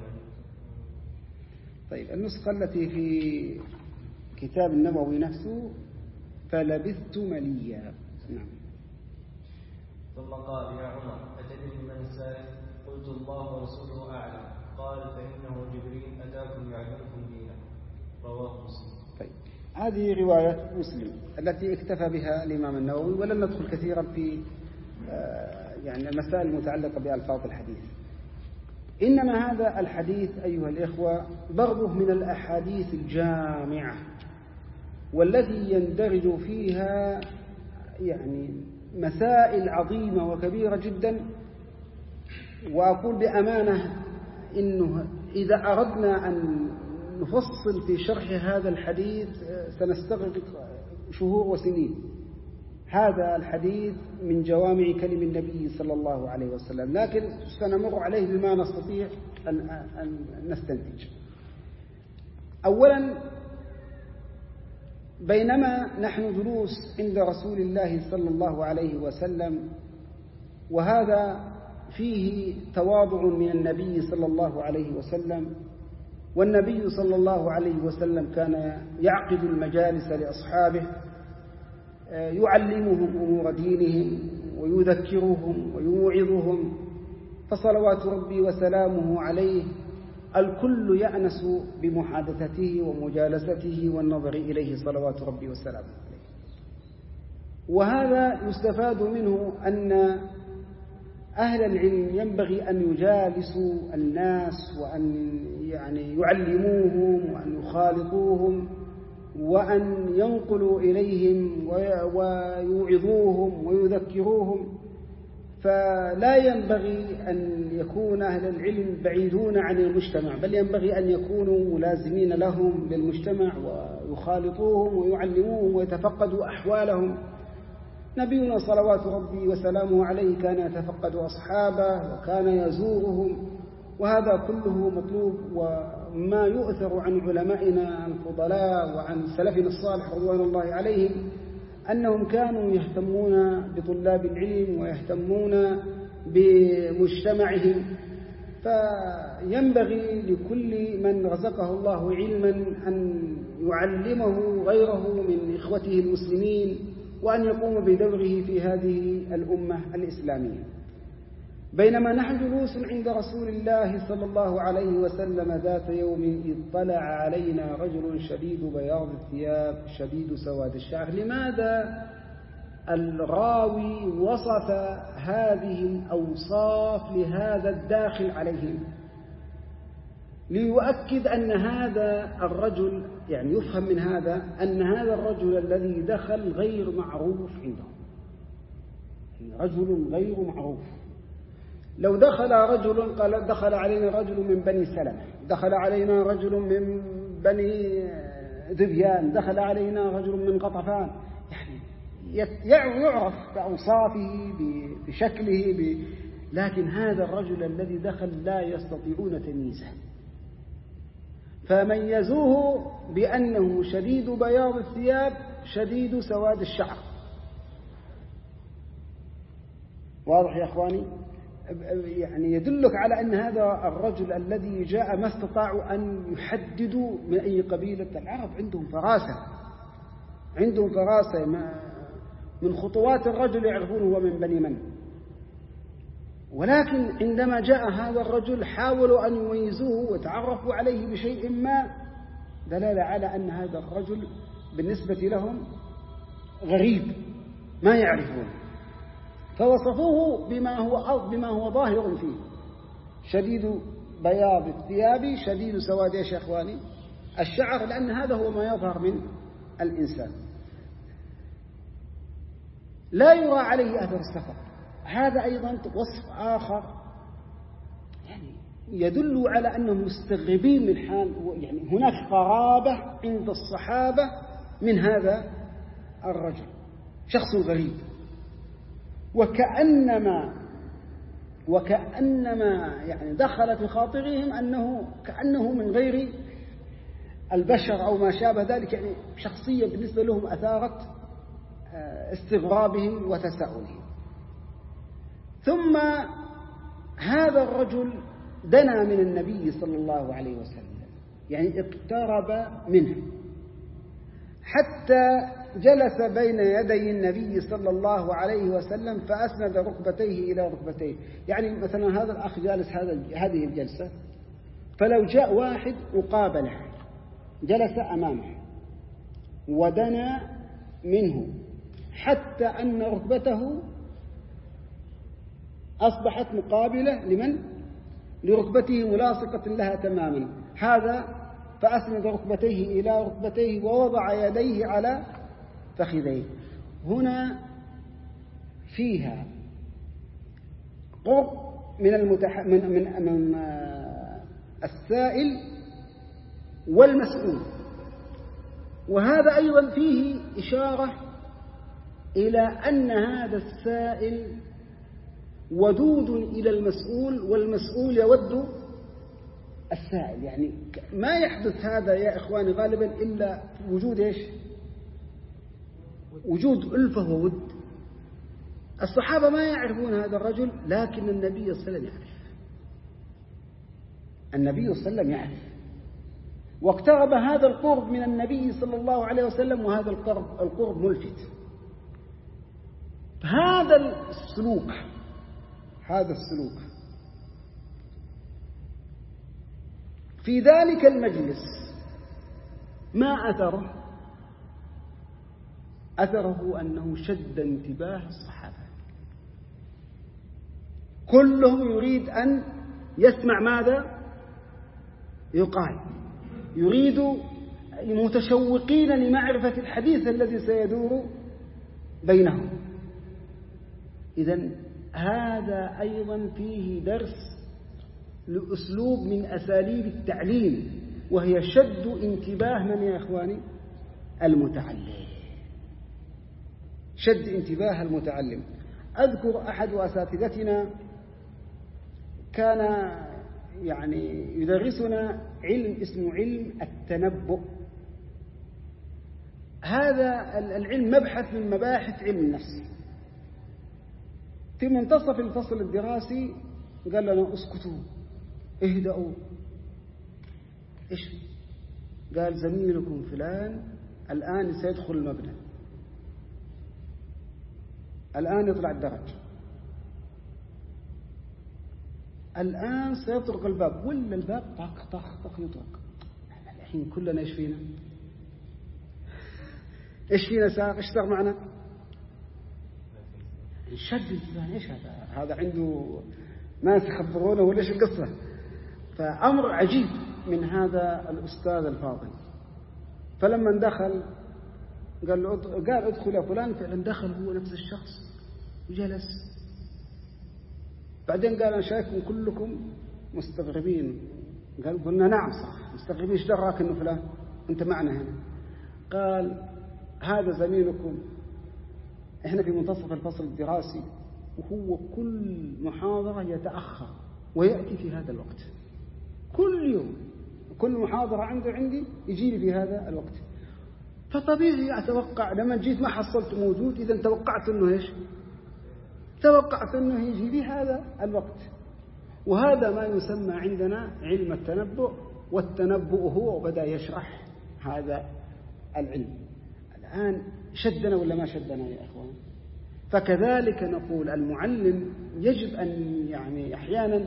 طيب النسخة التي في كتاب النووي نفسه فلبثت مليا. نعم. ثم قال: يا عمر أتدري من السائل؟ قلت: الله ورسوله أعلم. قال: فإنه جبريل أتاكم يعلمكم دينا. رواه مسلم. طيب هذه رواية مسلم التي اكتفى بها الإمام النووي، ولن ندخل كثيرا في يعني المسائل المتعلقة بألفاظ الحديث. إنما هذا الحديث أيها الإخوة ضربه من الأحاديث الجامعة، والتي يندرج فيها يعني مسائل عظيمة وكبيرة جدا. وأقول بأمانة إنه إذا أردنا أن نفصل في شرح هذا الحديث سنستغرق شهور وسنين. هذا الحديث من جوامع كلم النبي صلى الله عليه وسلم، لكن سنمر عليه بما نستطيع أن نستنتج. أولا، بينما نحن جلوس عند رسول الله صلى الله عليه وسلم، وهذا فيه تواضع من النبي صلى الله عليه وسلم، والنبي صلى الله عليه وسلم كان يعقد المجالس لأصحابه يعلمهم أمور دينهم ويذكرهم ويوعظهم، فصلوات ربي وسلامه عليه الكل يأنس بمحادثته ومجالسته والنظر إليه صلوات ربي وسلامه عليه. وهذا يستفاد منه أن أهل العلم ينبغي أن يجالسوا الناس وأن يعني يعلموهم وأن يخالطوهم وأن ينقلوا إليهم ويوعظوهم ويذكروهم، فلا ينبغي أن يكون أهل العلم بعيدون عن المجتمع، بل ينبغي أن يكونوا ملازمين لهم للمجتمع ويخالطوهم ويعلموهم ويتفقدوا أحوالهم. نبينا صلوات ربي وسلامه عليه كان يتفقد أصحابه وكان يزورهم، وهذا كله مطلوب. وما يؤثر عن علمائنا الفضلاء وعن سلفنا الصالح رضوان الله عليهم أنهم كانوا يهتمون بطلاب العلم ويهتمون بمجتمعهم، فينبغي لكل من رزقه الله علما أن يعلمه غيره من إخوته المسلمين، وأن يقوم بدوره في هذه الأمة الإسلامية. بينما نحن جلوس عند رسول الله صلى الله عليه وسلم ذات يوم اطلع علينا رجل شديد بياض الثياب شديد سواد الشعر. لماذا الراوي وصف هذه الأوصاف لهذا الداخل عليهم؟ ليؤكد أن هذا الرجل، يعني يفهم من هذا أن هذا الرجل الذي دخل غير معروف عندهم، رجل غير معروف. لو دخل رجل قال دخل علينا رجل من بني سلمة، دخل علينا رجل من بني ذبيان، دخل علينا رجل من قطفان، يعني يعرف بأوصافه بشكله ب... لكن هذا الرجل الذي دخل لا يستطيعون تمييزه، فميزوه بأنه شديد بياض الثياب شديد سواد الشعر. واضح يا أخواني؟ يعني يدلك على أن هذا الرجل الذي جاء ما استطاعوا أن يحددوا من أي قبيلة. العرب عندهم فراسة، عندهم فراسة من خطوات الرجل يعرفون هو من بني من. ولكن عندما جاء هذا الرجل حاولوا أن يميزوه وتعرفوا عليه بشيء ما دلالة على أن هذا الرجل بالنسبة لهم غريب ما يعرفون، فوصفوه بما هو بما هو ظاهر فيه: شديد بياض الثياب شديد سواد يا إخواني الشعر، لأن هذا هو ما يظهر من الإنسان. لا يرى عليه أثر السفر، هذا أيضا وصف آخر يعني يدل على أنهم مستغربين من حال، يعني هناك قرابة عند الصحابة من هذا الرجل، شخص غريب، وكأنما وكأنما يعني دخل في خاطرهم أنه كأنه من غير البشر أو ما شابه ذلك، يعني شخصية بالنسبة لهم أثارت استغرابهم وتساؤلهم. ثم هذا الرجل دنا من النبي صلى الله عليه وسلم، يعني اقترب منه حتى جلس بين يدي النبي صلى الله عليه وسلم فأسند ركبتيه إلى ركبتيه. يعني مثلا هذا الأخ جالس هذا هذه الجلسة، فلو جاء واحد مقابله جلس أمامه ودنا منه حتى أن ركبته أصبحت مقابلة لمن؟ لركبته ملاصقة لها تماما. هذا فأسند ركبتيه إلى ركبتيه ووضع يديه على فخذيه. هنا فيها قرب من, المتح... من... من... من السائل والمسؤول، وهذا أيضا فيه إشارة إلى أن هذا السائل ودود إلى المسؤول والمسؤول يود السائل. يعني ما يحدث هذا يا إخواني غالبا إلا وجود إيش؟ وجود ألفة وود. الصحابة ما يعرفون هذا الرجل، لكن النبي صلى الله عليه وسلم يعرف، النبي صلى الله عليه وسلم يعرف، واقترب هذا القرب من النبي صلى الله عليه وسلم، وهذا القرب القرب ملفت. هذا السلوك هذا السلوك في ذلك المجلس ما أثره؟ أثره أنه شد انتباه الصحابة، كلهم يريد أن يسمع ماذا يقال، يريد متشوقين لمعرفة الحديث الذي سيدور بينهم. إذن هذا أيضا فيه درس لأسلوب من أساليب التعليم، وهي شد انتباه من يا إخواني؟ المتعلم. شد انتباه المتعلم. أذكر أحد أساتذتنا كان يعني يدرسنا علم اسمه علم التنبؤ. هذا العلم مبحث من مباحث علم النفس. في منتصف الفصل الدراسي قال لنا اسكتوا اهدأوا. إيش؟ قال زميلكم فلان الآن سيدخل المبنى، الآن يطلع الدرج، الآن سيطرق الباب، ولا الباب طق طق طق يطرق. الحين كلنا إيش فينا؟ إيش فينا ساق؟ إيش صار معنا؟ شد انتباه. إيش هذا؟ هذا عنده ناس يخبرونه ولا إيش القصة؟ فأمر عجيب من هذا الأستاذ الفاضل. فلما دخل قال له قال ادخل يا فلان. فعلا دخل هو نفس الشخص وجلس. بعدين قال أنا شايفكم كلكم مستغربين. قال قلنا نعم صح مستغربين. ايش دراك انه فلان انت معنا هنا؟ قال هذا زميلكم، احنا في منتصف الفصل الدراسي وهو كل محاضرة يتأخر ويأتي في هذا الوقت. كل يوم كل محاضرة عنده عندي يجي لي في هذا الوقت. فطبيعي أتوقع لما جيت ما حصلت موجود، إذا توقعت أنه إيش؟ توقعت أنه يجي في هذا الوقت. وهذا ما يسمى عندنا علم التنبؤ. والتنبؤ هو وبدأ يشرح هذا العلم. الآن شدنا ولا ما شدنا يا إخوان؟ فكذلك نقول المعلم يجب أن يعني أحيانا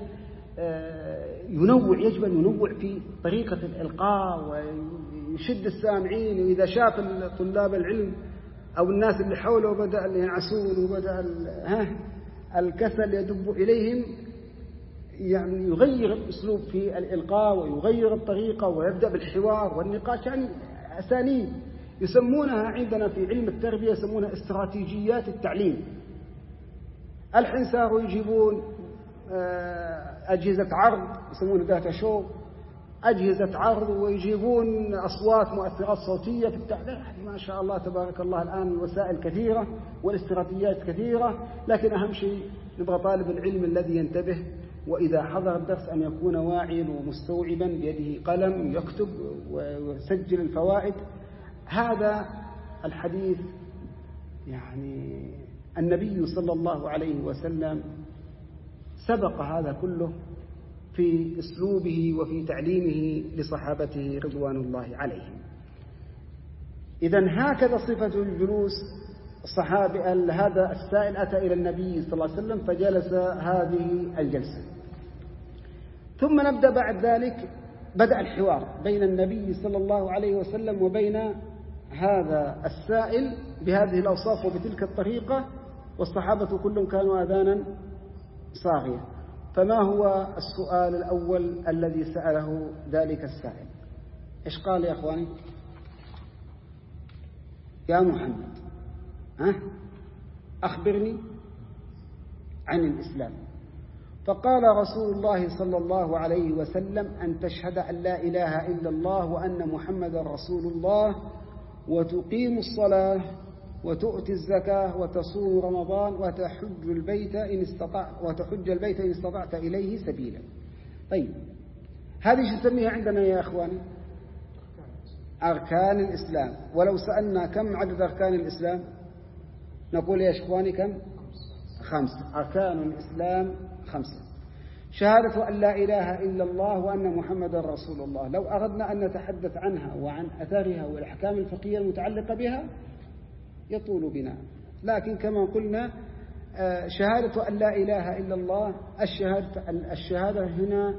ينوع، يجب أن ينوع في طريقة الإلقاء ويشد السامعين. وإذا شاف طلاب العلم أو الناس اللي حوله بدأ ينعسون وبدأ ها الكسل يدب إليهم، يعني يغير الأسلوب في الإلقاء ويغير الطريقة ويبدأ بالحوار والنقاش. يعني أساليب يسمونها عندنا في علم التربية يسمونها استراتيجيات التعليم. الحين صاروا يجيبون أجهزة عرض يسمونها داتا شو، أجهزة عرض، ويجيبون أصوات مؤثرات صوتية في التعليم. ما شاء الله تبارك الله الآن الوسائل كثيرة والاستراتيجيات كثيرة. لكن أهم شيء نبغى طالب العلم الذي ينتبه، وإذا حضر الدرس أن يكون واعيا ومستوعبا، بيده قلم يكتب ويسجل الفوائد. هذا الحديث يعني النبي صلى الله عليه وسلم سبق هذا كله في أسلوبه وفي تعليمه لصحابته رضوان الله عليهم. إذن هكذا صفة الجلوس. الصحابي هذا السائل أتى إلى النبي صلى الله عليه وسلم فجلس هذه الجلسة. ثم نبدأ بعد ذلك بدأ الحوار بين النبي صلى الله عليه وسلم وبين هذا السائل بهذه الأوصاف وبتلك الطريقة. والصحابة كلهم كانوا آذانا صاغية. فما هو السؤال الأول الذي سأله ذلك السائل؟ إيش قال يا أخواني؟ يا محمد ها أخبرني عن الإسلام. فقال رسول الله صلى الله عليه وسلم أن تشهد أن لا إله إلا الله وأن محمد رسول الله، وتقيم الصلاة، وتؤتي الزكاة، وتصوم رمضان، وتحج البيت إن استطعت وتحج البيت إن استطعت إليه سبيلا. طيب هذه شو نسميها عندنا يا أخواني؟ أركان الإسلام. ولو سألنا كم عدد أركان الإسلام نقول يا إخواني كم؟ خمسة. أركان الإسلام خمسة. شهادة أن لا إله إلا الله وأن محمد رسول الله. لو أردنا أن نتحدث عنها وعن أثرها والأحكام الفقهية المتعلقة بها يطول بنا، لكن كما قلنا شهادة أن لا إله إلا الله، الشهادة, الشهادة هنا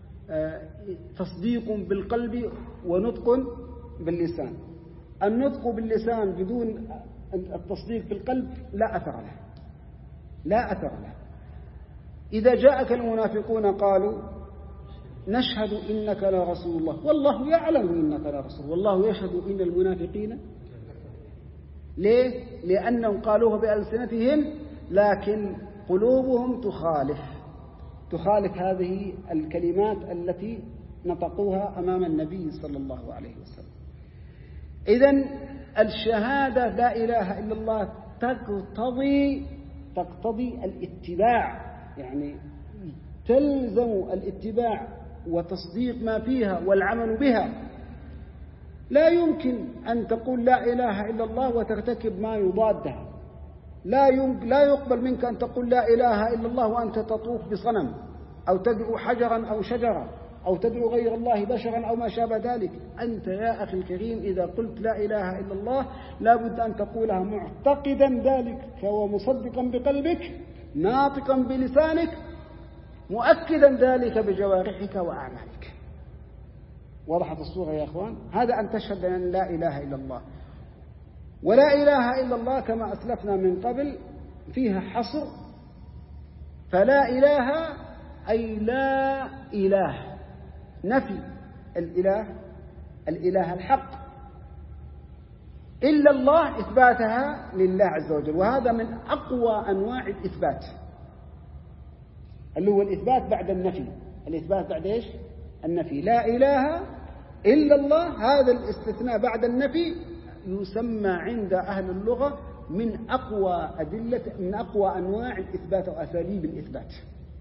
تصديق بالقلب ونطق باللسان. النطق باللسان بدون التصديق بالقلب لا أثر له، لا أثر له. إذا جاءك المنافقون قالوا نشهد إنك لرسول الله والله يعلم إنك لرسول والله يشهد إن المنافقين. ليه؟ لأنهم قالوها بألسنتهم لكن قلوبهم تخالف تخالف هذه الكلمات التي نطقوها أمام النبي صلى الله عليه وسلم. إذن الشهادة لا إله إلا الله تقتضي تقتضي الاتباع، يعني تلزم الاتباع وتصديق ما فيها والعمل بها. لا يمكن أن تقول لا إله إلا الله وترتكب ما يضادها. لا لا يقبل منك أن تقول لا إله إلا الله وأنت تطوف بصنم أو تدعو حجرا أو شجرا أو تدعو غير الله بشرا أو ما شابه ذلك. أنت يا أخي الكريم إذا قلت لا إله إلا الله لا بد أن تقولها معتقدا ذلك ومصدقا بقلبك ناطقا بلسانك مؤكدا ذلك بجوارحك وأعمالك. وضحت الصورة يا أخوان؟ هذا أن تشهد أن لا إله إلا الله. ولا إله إلا الله كما أسلفنا من قبل فيها حصر، فلا إله أي لا إله، نفي الإله الإله الحق، إلا الله إثباتها لله عز وجل. وهذا من أقوى أنواع الإثبات اللي هو الإثبات بعد النفي. الإثبات بعد إيش؟ النفي. لا إله إلا الله هذا الاستثناء بعد النفي يسمى عند أهل اللغة من أقوى أدلة من أقوى أنواع الإثبات وأساليب الإثبات.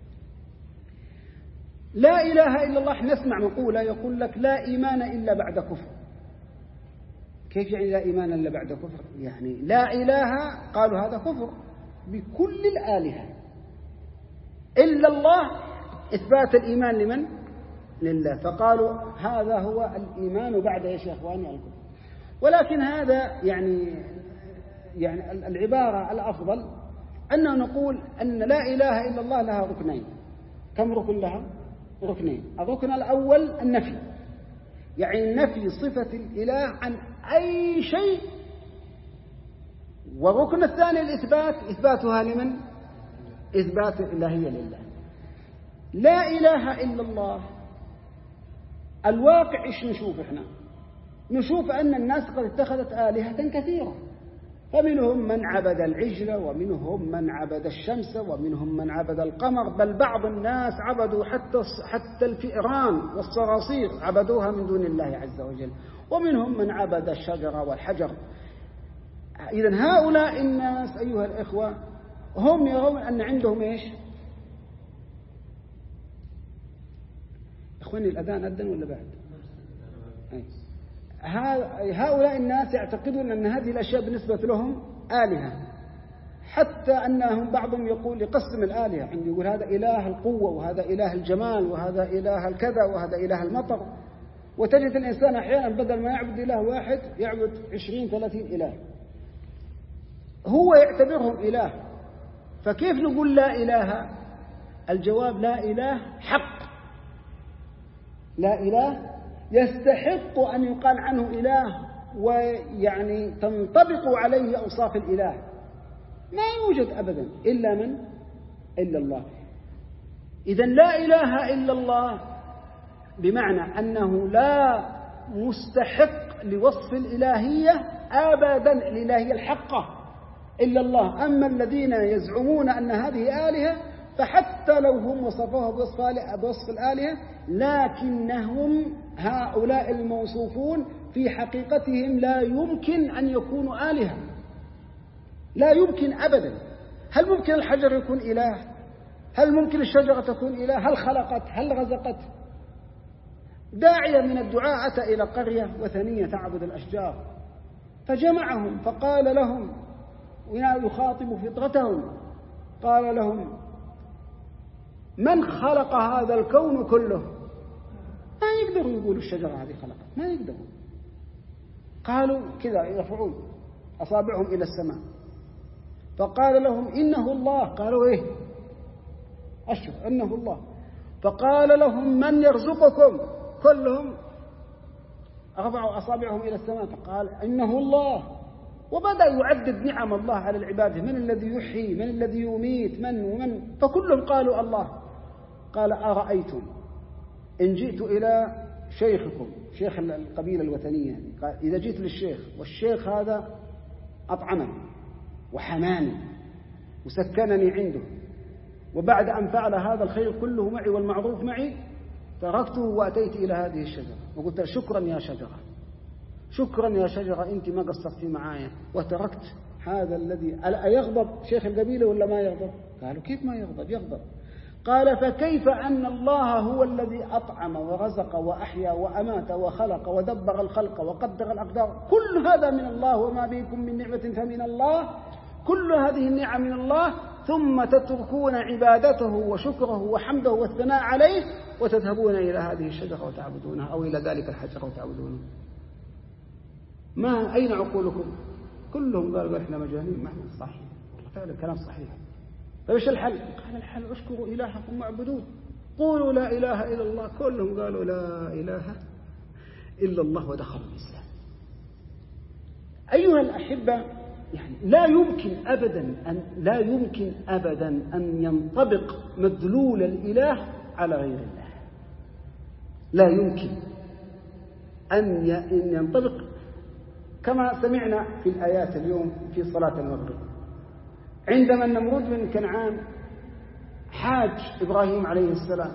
لا إله إلا الله نسمع مقولة يقول لك لا إيمان إلا بعد كفر. كيف يعني لا إيمان إلا بعد كفر؟ يعني لا إله قالوا هذا كفر بكل الآلهة إلا الله، إثبات الإيمان لمن؟ لله. فقالوا هذا هو الإيمان بعد إيش يا أخواني؟ الكفر. ولكن هذا يعني يعني العبارة الأفضل أننا نقول أن لا إله إلا الله لها ركنين. كم ركن لها؟ ركنين. الركن الأول النفي، يعني نفي صفة الإله عن أي شيء. والركن الثاني الإثبات، إثباتها لمن؟ إثبات الإلهية لله. لا إله إلا الله الواقع إيش نشوف إحنا؟ نشوف أن الناس قد اتخذت آلهة كثيرة، فمنهم من عبد العجل ومنهم من عبد الشمس ومنهم من عبد القمر، بل بعض الناس عبدوا حتى حتى الفئران والصراصير عبدوها من دون الله عز وجل، ومنهم من عبد الشجر والحجر. إذن هؤلاء الناس أيها الإخوة هم يرون أن عندهم إيش؟ إخواني الأذان أذن ولا بعد؟ أي. هؤلاء الناس يعتقدون أن هذه الأشياء بالنسبة لهم آلهة، حتى أنهم بعضهم يقول يقسم الآلهة، يعني يقول هذا إله القوة وهذا إله الجمال وهذا إله الكذا وهذا إله المطر. وتجد الإنسان أحيانا بدل ما يعبد إله واحد يعبد عشرين ثلاثين إله، هو يعتبرهم إله. فكيف نقول لا إله؟ الجواب لا إله حق، لا إله يستحق أن يقال عنه إله ويعني تنطبق عليه أوصاف الإله. ما يوجد أبدا إلا من؟ إلا الله. إذن لا إله إلا الله بمعنى أنه لا مستحق لوصف الإلهية أبدا، الإلهية الحقة إلا الله. أما الذين يزعمون أن هذه آلهة فحتى لو هم وصفوها بوصف الآلهة لكنهم هؤلاء الموصوفون في حقيقتهم لا يمكن أن يكونوا آلهة، لا يمكن أبدا. هل ممكن الحجر يكون إله؟ هل ممكن الشجرة تكون إله؟ هل خلقت؟ هل رزقت؟ داعية من الدعاء أتى إلى قرية وثنية تعبد الأشجار فجمعهم فقال لهم ويخاطب فطرتهم، قال لهم من خلق هذا الكون كله؟ ما يقدروا يقولوا الشجرة هذه خلقت، ما يقدروا. قالوا كذا يرفعون أصابعهم إلى السماء، فقال لهم إنه الله. قالوا إيه؟ أشهر إنه الله. فقال لهم من يرزقكم؟ كلهم رفعوا أصابعهم إلى السماء فقال إنه الله. وبدأ يعدد نعم الله على العباد، من الذي يحيي، من الذي يميت، من ومن، فكلهم قالوا الله. قال أرأيتم إن جئت إلى شيخكم شيخ القبيلة الوثنية قال إذا جئت للشيخ والشيخ هذا أطعمني وحماني وسكنني عنده وبعد أن فعل هذا الخير كله معي والمعروف معي تركته وأتيت إلى هذه الشجرة وقلت شكرا يا شجرة شكرا يا شجرة أنت ما قصرتي معايا وتركت هذا الذي أيغضب شيخ القبيلة ولا ما يغضب؟ قالوا كيف ما يغضب؟ يغضب. قال فكيف أن الله هو الذي أطعم ورزق وأحيا وأمات وخلق ودبر الخلق وقدر الأقدار كل هذا من الله وما بكم من نعمة فمن الله كل هذه النعم من الله ثم تتركون عبادته وشكره وحمده والثناء عليه وتذهبون إلى هذه الشجرة وتعبدونها أو إلى ذلك الحجر وتعبدونه. ما أين عقولكم؟ كلهم قالوا إحنا مجانين. ما صحيح والله فعلا كلام صحيح. فإيش الحل؟ قال الحل اشكروا إلهكم واعبدوه قولوا لا إله إلا الله. كلهم قالوا لا إله إلا الله ودخلوا الإسلام. أيها الأحبة يعني لا يمكن أبدا أن لا يمكن أبدا أن ينطبق مدلول الإله على غير الله. لا يمكن أن ينطبق كما سمعنا في الآيات اليوم في صلاة المغرب عندما النمرود بن كنعان حاج إبراهيم عليه السلام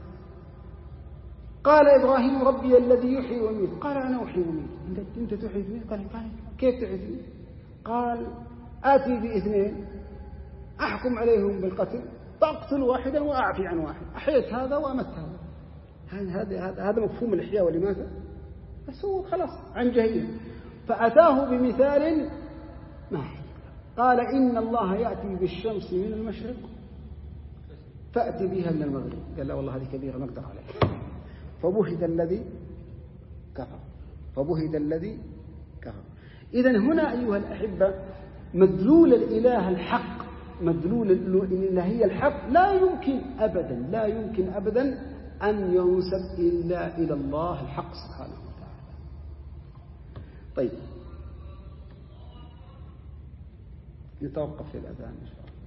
قال إبراهيم ربي الذي يحيي ويميت. قال أنا أحيي ويميت. أنت تحيي ويميت؟ قال كيف تحيي ويميت؟ قال آتي باثنين أحكم عليهم بالقتل فأقتل واحدا وأعفي عن واحد. أحيت هذا وأمت هذا. هذا هذا هذا مفهوم الإحياء ولماذا؟ بس هو خلاص عن جهية. فأتاه بمثال ما قال إن الله يأتي بالشمس من المشرق فأتي بها من المغرب. قال لا والله هذه كبيرة ما أقدر عليها. فبهت الذي كفر فبهت الذي كفر. إذن هنا أيها الأحبة مدلول الإله الحق مدلول الإلهية الحق لا يمكن أبدا لا يمكن أبدا أن ينسب إلا إلى الله الحق سبحانه وتعالى. طيب نتوقف في الأذان إن شاء الله.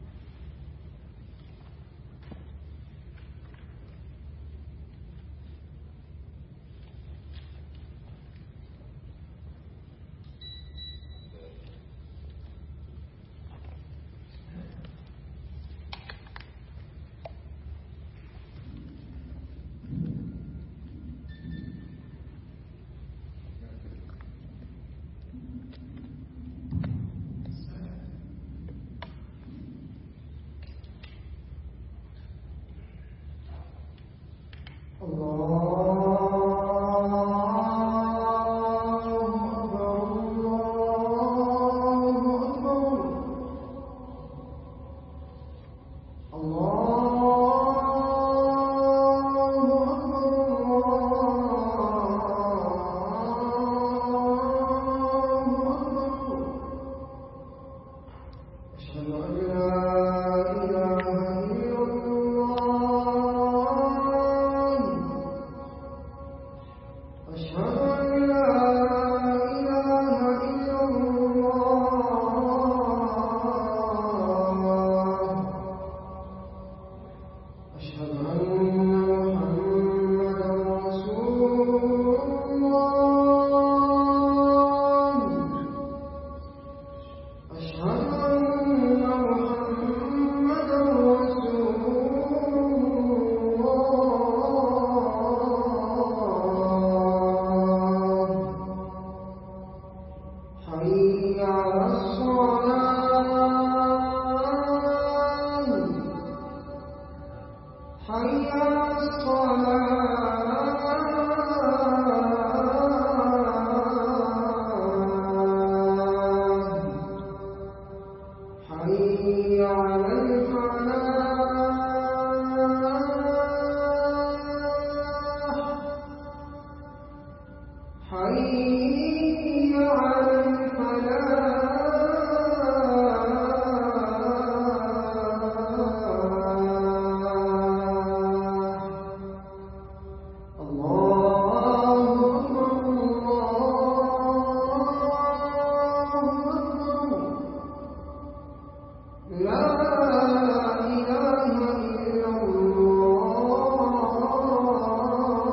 لا إله إلا الله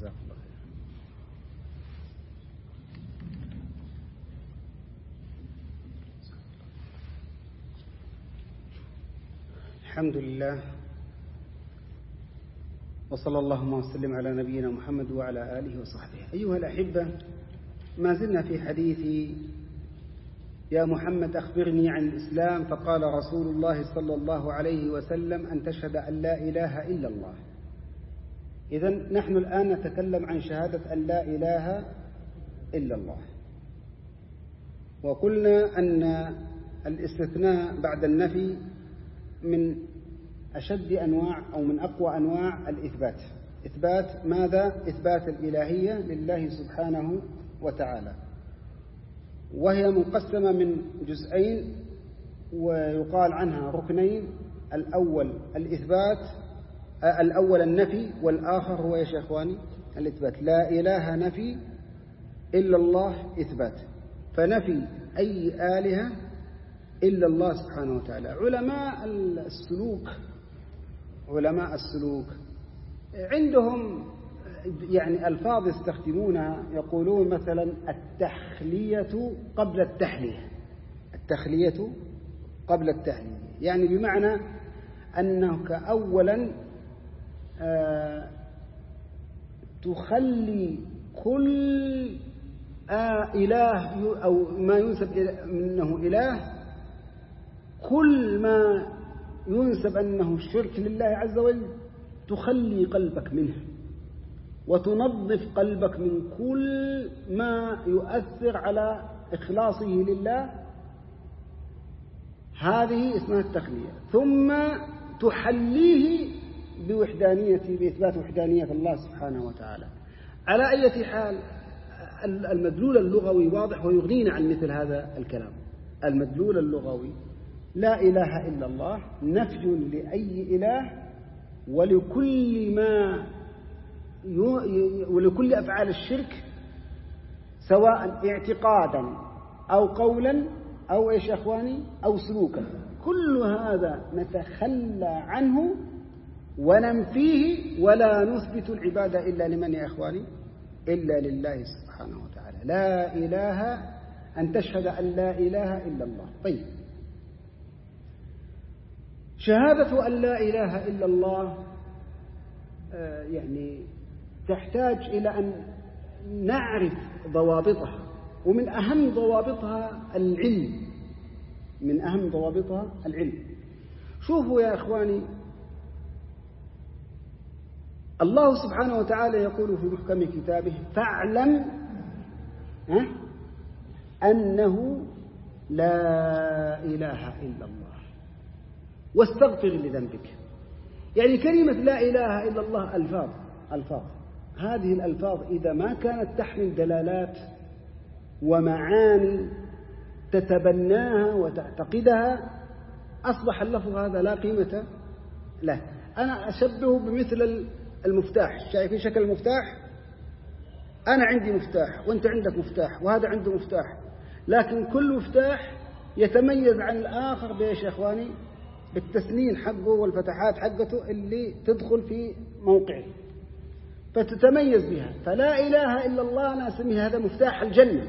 جزاك الله خير. الحمد لله وصلى اللهم وسلم على نبينا محمد وعلى آله وصحبه. أيها الأحبة، ما زلنا في حديث يا محمد أخبرني عن الإسلام، فقال رسول الله صلى الله عليه وسلم أن تشهد أن لا إله إلا الله. إذن نحن الآن نتكلم عن شهادة أن لا إله إلا الله، وقلنا أن الاستثناء بعد النفي من أشد أنواع أو من أقوى أنواع الإثبات. إثبات ماذا؟ إثبات الإلهية لله سبحانه وتعالى، وهي منقسمة من جزئين ويقال عنها ركنين. الأول الإثبات، الأول النفي، والآخر هو يا إخواني الإثبات. لا إله نفي، إلا الله إثبات. فنفي أي آلهة إلا الله سبحانه وتعالى. علماء السلوك علماء السلوك عندهم يعني ألفاظ يستخدمونها، يقولون مثلا التخلية قبل التحلية. التخلية قبل التحلية يعني بمعنى أنك أولا آه تخلي كل آه إله أو ما ينسب منه إله، كل ما ينسب أنه الشرك لله عز وجل تخلي قلبك منه، وتنظف قلبك من كل ما يؤثر على إخلاصه لله. هذه اسمها التخلية. ثم تحليه بوحدانية بإثبات وحدانية الله سبحانه وتعالى. على أي حال المدلول اللغوي واضح ويغنينا عن مثل هذا الكلام. المدلول اللغوي لا إله إلا الله نفي لأي إله ولكل ما ولكل أفعال الشرك، سواء اعتقادا أو قولا أو إيش يا أخواني أو سلوكا. كل هذا نتخلى عنه وننفيه، ولا نثبت العبادة إلا لمن يا أخواني؟ إلا لله سبحانه وتعالى. لا إله أن تشهد أن لا إله إلا الله. طيب، شهادة أن لا إله إلا الله آه يعني تحتاج إلى أن نعرف ضوابطها، ومن أهم ضوابطها العلم. من أهم ضوابطها العلم. شوفوا يا إخواني، الله سبحانه وتعالى يقول في محكم كتابه: فاعلم أنه لا إله إلا الله واستغفر لذنبك. يعني كلمة لا إله إلا الله ألفاظ ألفاظ هذه الألفاظ إذا ما كانت تحمل دلالات ومعاني تتبناها وتعتقدها أصبح اللفظ هذا لا قيمة له. أنا أشبهه بمثل المفتاح. شايفين شكل المفتاح؟ أنا عندي مفتاح وأنت عندك مفتاح وهذا عنده مفتاح، لكن كل مفتاح يتميز عن الآخر بإيش يا إخواني؟ بالتسنين حقه والفتحات حقته اللي تدخل في موقعه فتتميز بها. فلا إله إلا الله أنا أسميه هذا مفتاح الجنة،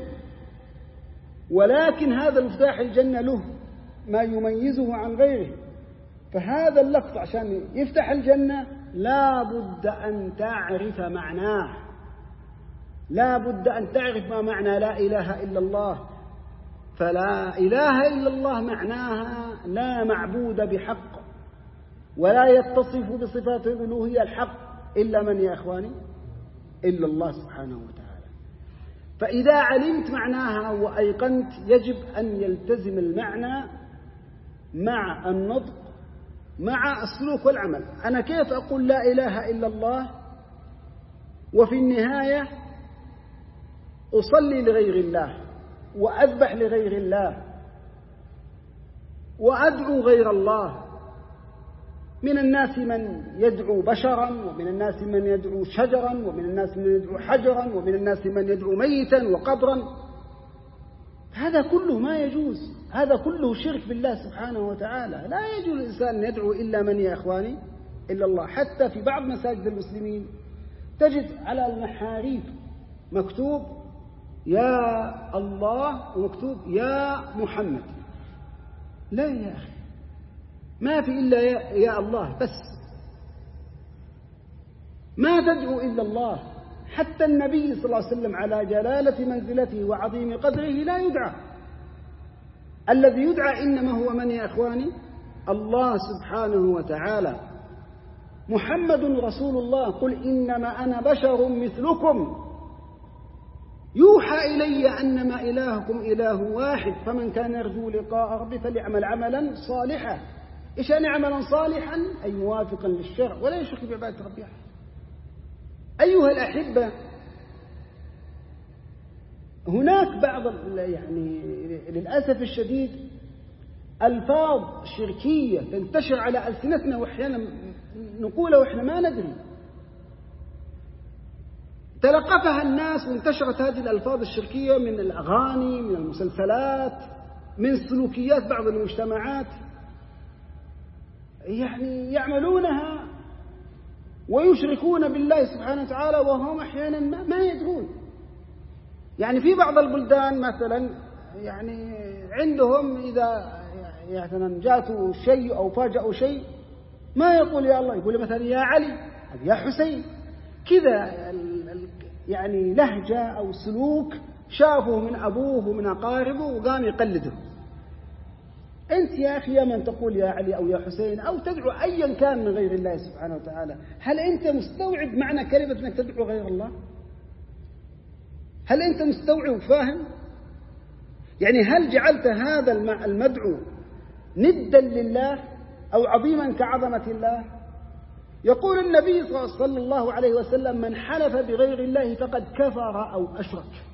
ولكن هذا مفتاح الجنة له ما يميزه عن غيره. فهذا اللفظ عشان يفتح الجنة لا بد أن تعرف معناه، لا بد أن تعرف ما معنى لا إله إلا الله. فلا إله إلا الله معناها لا معبود بحق ولا يتصف بصفات الألوهية الحق إلا من يا أخواني؟ إلا الله سبحانه وتعالى. فإذا علمت معناها وأيقنت يجب أن يلتزم المعنى مع النطق مع السلوك والعمل. أنا كيف أقول لا إله إلا الله وفي النهاية أصلي لغير الله وأذبح لغير الله وأدعو غير الله؟ من الناس من يدعو بشرا، ومن الناس من يدعو شجرا، ومن الناس من يدعو حجرا، ومن الناس من يدعو ميتا وقبرا. هذا كله ما يجوز، هذا كله شرك بالله سبحانه وتعالى. لا يجوز الإنسان أن يدعو إلا من يا إخواني؟ إلا الله. حتى في بعض مساجد المسلمين تجد على المحاريب مكتوب يا الله ومكتوب يا محمد. لا يا أخي، ما في إلا يا, يا الله بس، ما تدعو إلا الله. حتى النبي صلى الله عليه وسلم على جلالة منزلته وعظيم قدره لا يدعى. الذي يدعى إنما هو من يا أخواني؟ الله سبحانه وتعالى. محمد رسول الله، قل إنما أنا بشر مثلكم يوحى إلي أنما إلهكم إله واحد فمن كان يرجو لقاء ربه فليعمل عملا صالحا. إيش يعني عملا صالحا؟ أي موافقا للشرع ولا يشرك بعبادة ربه. أيها الأحبة، هناك بعض يعني للأسف الشديد ألفاظ شركية تنتشر على ألسنتنا وأحيانا نقولها وإحنا ما ندري. تلقفها الناس وانتشرت هذه الألفاظ الشركية من الأغاني، من المسلسلات، من سلوكيات بعض المجتمعات، يعني يعملونها ويشركون بالله سبحانه وتعالى وهم أحيانا ما يدرون. يعني في بعض البلدان مثلا يعني عندهم إذا يعني جاءوا شيء أو فاجأوا شيء ما يقول يا الله، يقول مثلا يا علي أو يا حسين كذا، يعني لهجة أو سلوك شافه من أبوه ومن أقاربه وقام يقلده. أنت يا أخي يا من تقول يا علي أو يا حسين أو تدعو أيا كان من غير الله سبحانه وتعالى، هل أنت مستوعب معنى كلمة أنك تدعو غير الله؟ هل أنت مستوعب وفاهم؟ يعني هل جعلت هذا المدعو ندا لله أو عظيما كعظمة الله؟ يقول النبي صلى الله عليه وسلم من حلف بغير الله فقد كفر أو أشرك.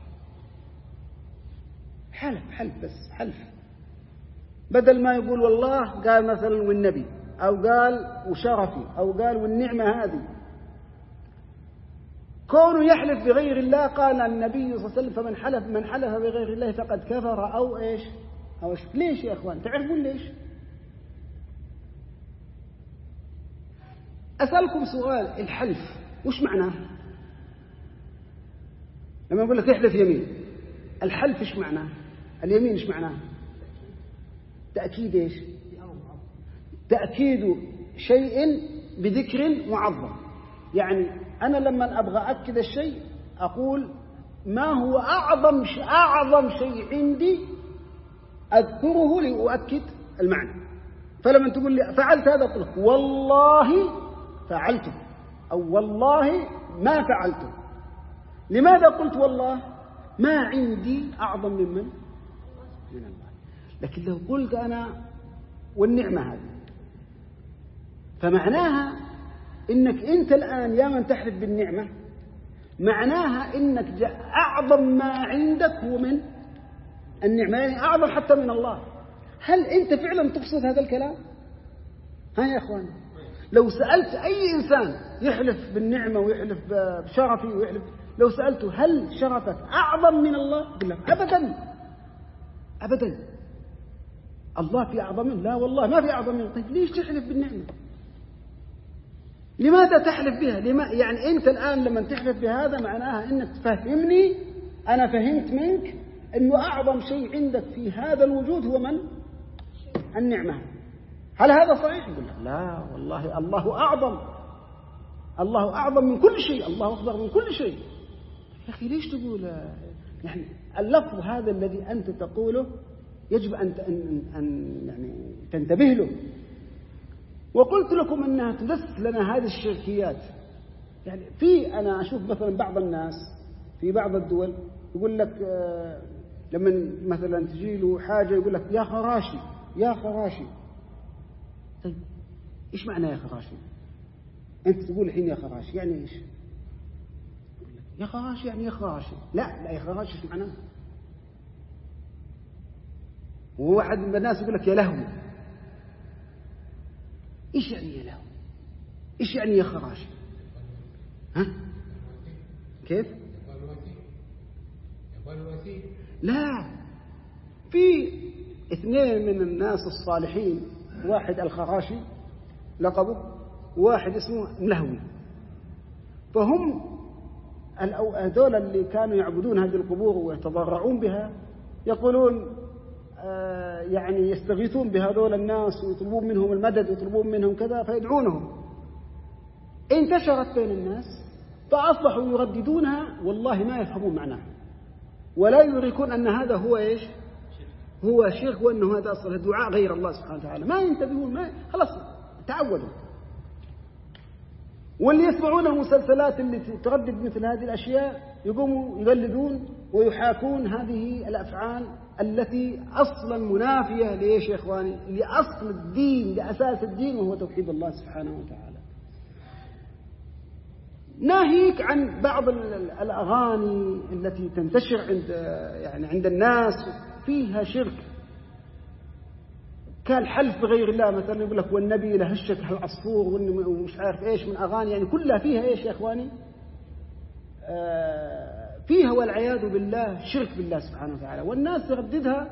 حلف حلف بس حلف، بدل ما يقول والله قال مثلا والنبي أو قال وشرفي أو قال والنعمة هذه، كونه يحلف بغير الله. قال النبي صلى الله عليه وسلم فمن حلف من حلف بغير الله فقد كفر أو إيش أو إيش. ليش يا أخوان؟ تعرفون ليش؟ أسألكم سؤال، الحلف وش معناه؟ لما أقول لك احلف يمين، الحلف إيش معناه؟ اليمين إيش معناه؟ تأكيد إيش؟ تأكيد شيء بذكر معظم. يعني أنا لما أبغى أكد الشيء أقول ما هو أعظم شيء أعظم شيء عندي أذكره لأؤكد المعنى. فلما تقول لي فعلت هذا أقول لك والله فعلته أو والله ما فعلته. لماذا قلت والله؟ ما عندي أعظم من من؟ من الله. لكن لو قلت أنا والنعمة هذه فمعناها إنك أنت الآن يا من تحلف بالنعمة معناها إنك أعظم ما عندك هو من النعمة، يعني أعظم حتى من الله. هل أنت فعلا تقصد هذا الكلام؟ ها يا أخوان، لو سألت أي إنسان يحلف بالنعمة ويحلف بشرفي ويحلف، لو سألته هل شرفك أعظم من الله؟ يقول لك أبدا أبدا، الله في أعظم منه. لا والله ما في أعظم منه. طيب ليش تحلف بالنعمة؟ لماذا تحلف بها؟ لما يعني أنت الآن لما تحلف بهذا معناها أنك تفهمني أنا فهمت منك أنه أعظم شيء عندك في هذا الوجود هو من؟ النعمة. هل هذا صحيح؟ يقول لك لا والله الله أعظم، الله أعظم من كل شيء، الله أكبر من كل شيء. يا أخي ليش تقول يعني اللفظ هذا الذي أنت تقوله يجب أن أن أن يعني تنتبه له. وقلت لكم أنها تدس لنا هذه الشركيات. يعني في أنا أشوف مثلا بعض الناس في بعض الدول يقول لك لما مثلا تجي له حاجة يقول لك يا خراشي يا خراشي. طيب إيش معنى يا خراشي؟ أنت تقول الحين يا خراشي يعني إيش؟ يا خراشي يعني يا خراشي. لا لا يا خراشي إيش معناه؟ وواحد من الناس يقول لك يا لهوي. إيش يعني يا لهوي؟ إيش يعني يا خراشي؟ ها؟ كيف؟ لا، في اثنين من الناس الصالحين، واحد الخراشي لقبه، وواحد اسمه ملهوي، فهم هذول اللي كانوا يعبدون هذه القبور ويتضرعون بها يقولون آه يعني يستغيثون بهذول الناس ويطلبون منهم المدد ويطلبون منهم كذا فيدعونهم. انتشرت بين الناس فأصبحوا يرددونها والله ما يفهمون معناها ولا يدركون أن هذا هو إيش هو شرك وأنه هذا أصلا دعاء غير الله سبحانه وتعالى. ما ينتبهون ما خلاص تعودوا. واللي يسمعون المسلسلات اللي تردد مثل هذه الأشياء يقوموا يقلدون ويحاكون هذه الأفعال التي أصلا منافية ليش يا إخواني لأصل الدين لأساس الدين وهو توحيد الله سبحانه وتعالى. ناهيك عن بعض الأغاني التي تنتشر عند يعني عند الناس فيها شرك كان حلف بغير الله مثلا يقول لك والنبي لهشك العصفور ومش عارف ايش من اغاني يعني كلها فيها ايش يا اخواني آه فيها والعياذ بالله شرك بالله سبحانه وتعالى والناس ترددها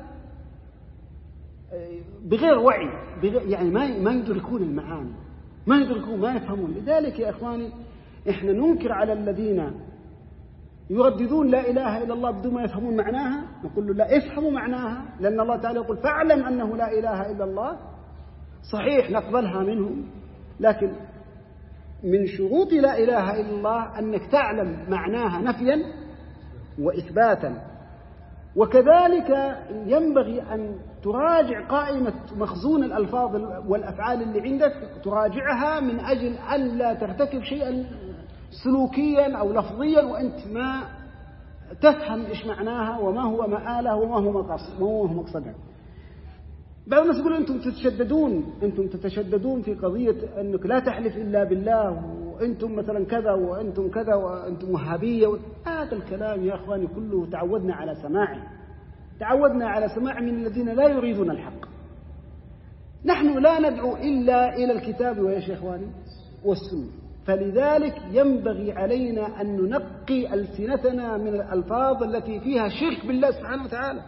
بغير وعي بغير يعني ما ما يدركون المعاني ما يدركون ما يفهمون. لذلك يا اخواني احنا ننكر على الذين يرددون لا إله إلا الله بدون ما يفهمون معناها نقول له لا افهموا معناها لأن الله تعالى يقول فاعلم أنه لا إله إلا الله. صحيح نقبلها منهم لكن من شروط لا إله إلا الله أنك تعلم معناها نفيا وإثباتا. وكذلك ينبغي أن تراجع قائمة مخزون الألفاظ والأفعال اللي عندك تراجعها من أجل أن لا ترتكب شيئا سلوكيا أو لفظيا وأنت ما تفهم إيش معناها وما هو مآله وما هو مقصد وما هو مقصدها. بعض الناس يقولون أنتم تتشددون أنتم تتشددون في قضية أنك لا تحلف إلا بالله وأنتم مثلا كذا وأنتم كذا وأنتم وهابية و... هذا الكلام يا أخواني كله تعودنا على سماعه تعودنا على سماع من الذين لا يريدون الحق. نحن لا ندعو إلا إلى الكتاب ويا إخواني والسنة. فلذلك ينبغي علينا أن ننقي ألسنتنا من الألفاظ التي فيها شرك بالله سبحانه وتعالى.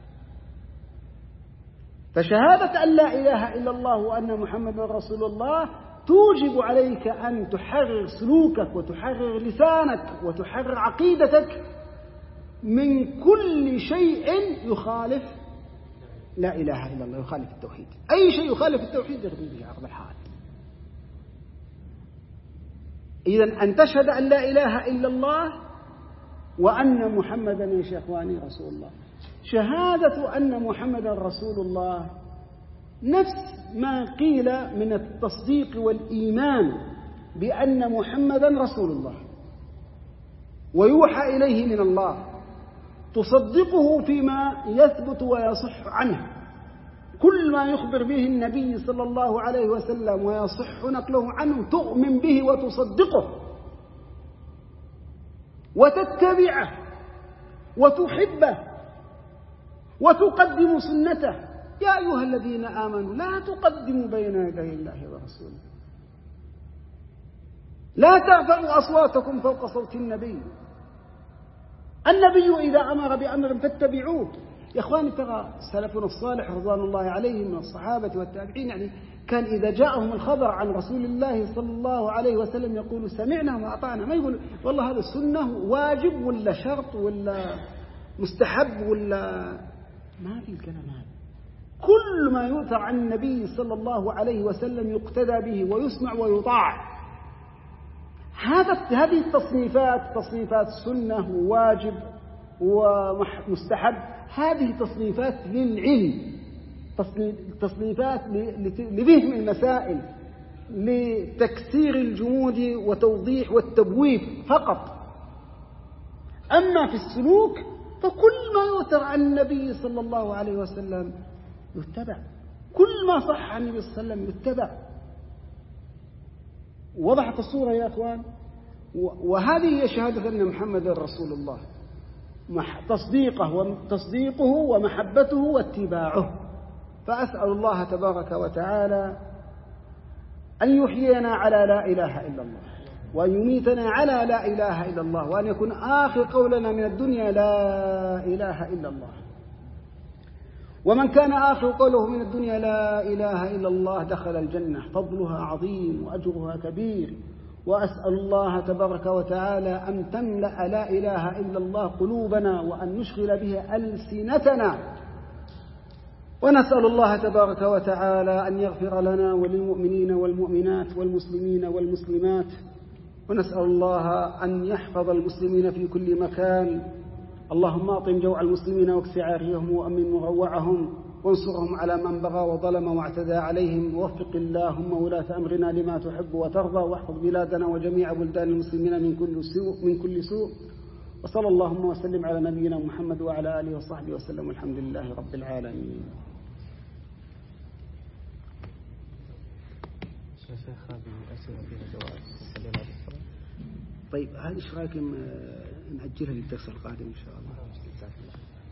فشهادة أن لا إله إلا الله وأن محمد رسول الله توجب عليك أن تحرر سلوكك وتحرر لسانك وتحرر عقيدتك من كل شيء يخالف لا إله إلا الله يخالف التوحيد. أي شيء يخالف التوحيد يرضي به عقب الحال. إذن أن تشهد أن لا إله إلا الله وأن محمدا يا إخواني رسول الله. شهادة أن محمدا رسول الله نفس ما قيل من التصديق والإيمان بأن محمدا رسول الله ويوحى إليه من الله تصدقه فيما يثبت ويصح عنه. كل ما يخبر به النبي صلى الله عليه وسلم ويصح نقله عنه تؤمن به وتصدقه وتتبعه وتحبه وتقدم سنته. يا أيها الذين آمنوا لا تقدموا بين يدي الله ورسوله لا ترفعوا أصواتكم فوق صوت النبي. النبي إذا أمر بأمر فاتبعوه. يا أخواني ترى سلفنا الصالح رضوان الله عليهم من الصحابة والتابعين يعني كان إذا جاءهم الخبر عن رسول الله صلى الله عليه وسلم يقول سمعنا وأطعنا. ما يقول والله هذا سنة واجب ولا شرط ولا مستحب ولا ما في الكلام هذا. كل ما يؤثر عن النبي صلى الله عليه وسلم يقتدى به ويسمع ويطاع. هذا هذه التصنيفات تصنيفات سنة وواجب ومستحب هذه تصنيفات للعلم تصنيفات لفهم المسائل لتكسير الجمود وتوضيح والتبويب فقط. أما في السلوك فكل ما يؤثر عن النبي صلى الله عليه وسلم يتبع. كل ما صح عن النبي صلى الله عليه وسلم يتبع. وضحت الصورة يا أخوان. وهذه هي شهادة أن محمد رسول الله تصديقه وتصديقه ومحبته واتباعه. فأسأل الله تبارك وتعالى أن يحيينا على لا إله إلا الله وأن يميتنا على لا إله إلا الله وأن يكون آخر قولنا من الدنيا لا إله إلا الله. ومن كان آخر قوله من الدنيا لا إله إلا الله دخل الجنة. فضلها عظيم وأجرها كبير وأسأل الله تبارك وتعالى أن تملأ لا إله إلا الله قلوبنا وأن نشغل به ألسنتنا، ونسأل الله تبارك وتعالى أن يغفر لنا وللمؤمنين والمؤمنات والمسلمين والمسلمات، ونسأل الله أن يحفظ المسلمين في كل مكان. اللهم أطعم جوع المسلمين واكس عاريهم وأمن مروعهم وانصرهم على من بغى وظلم واعتدى عليهم، ووفق اللهم ولاة أمرنا لما تحب وترضى، واحفظ بلادنا وجميع بلدان المسلمين من كل سوء من كل سوء وصلى اللهم وسلم على نبينا محمد وعلى آله وصحبه وسلم، والحمد لله رب العالمين. شيخ هذه أسئلة فيها جوائز السلام عليكم. طيب هذه ايش رايكم نأجلها للدرس القادم ان شاء الله؟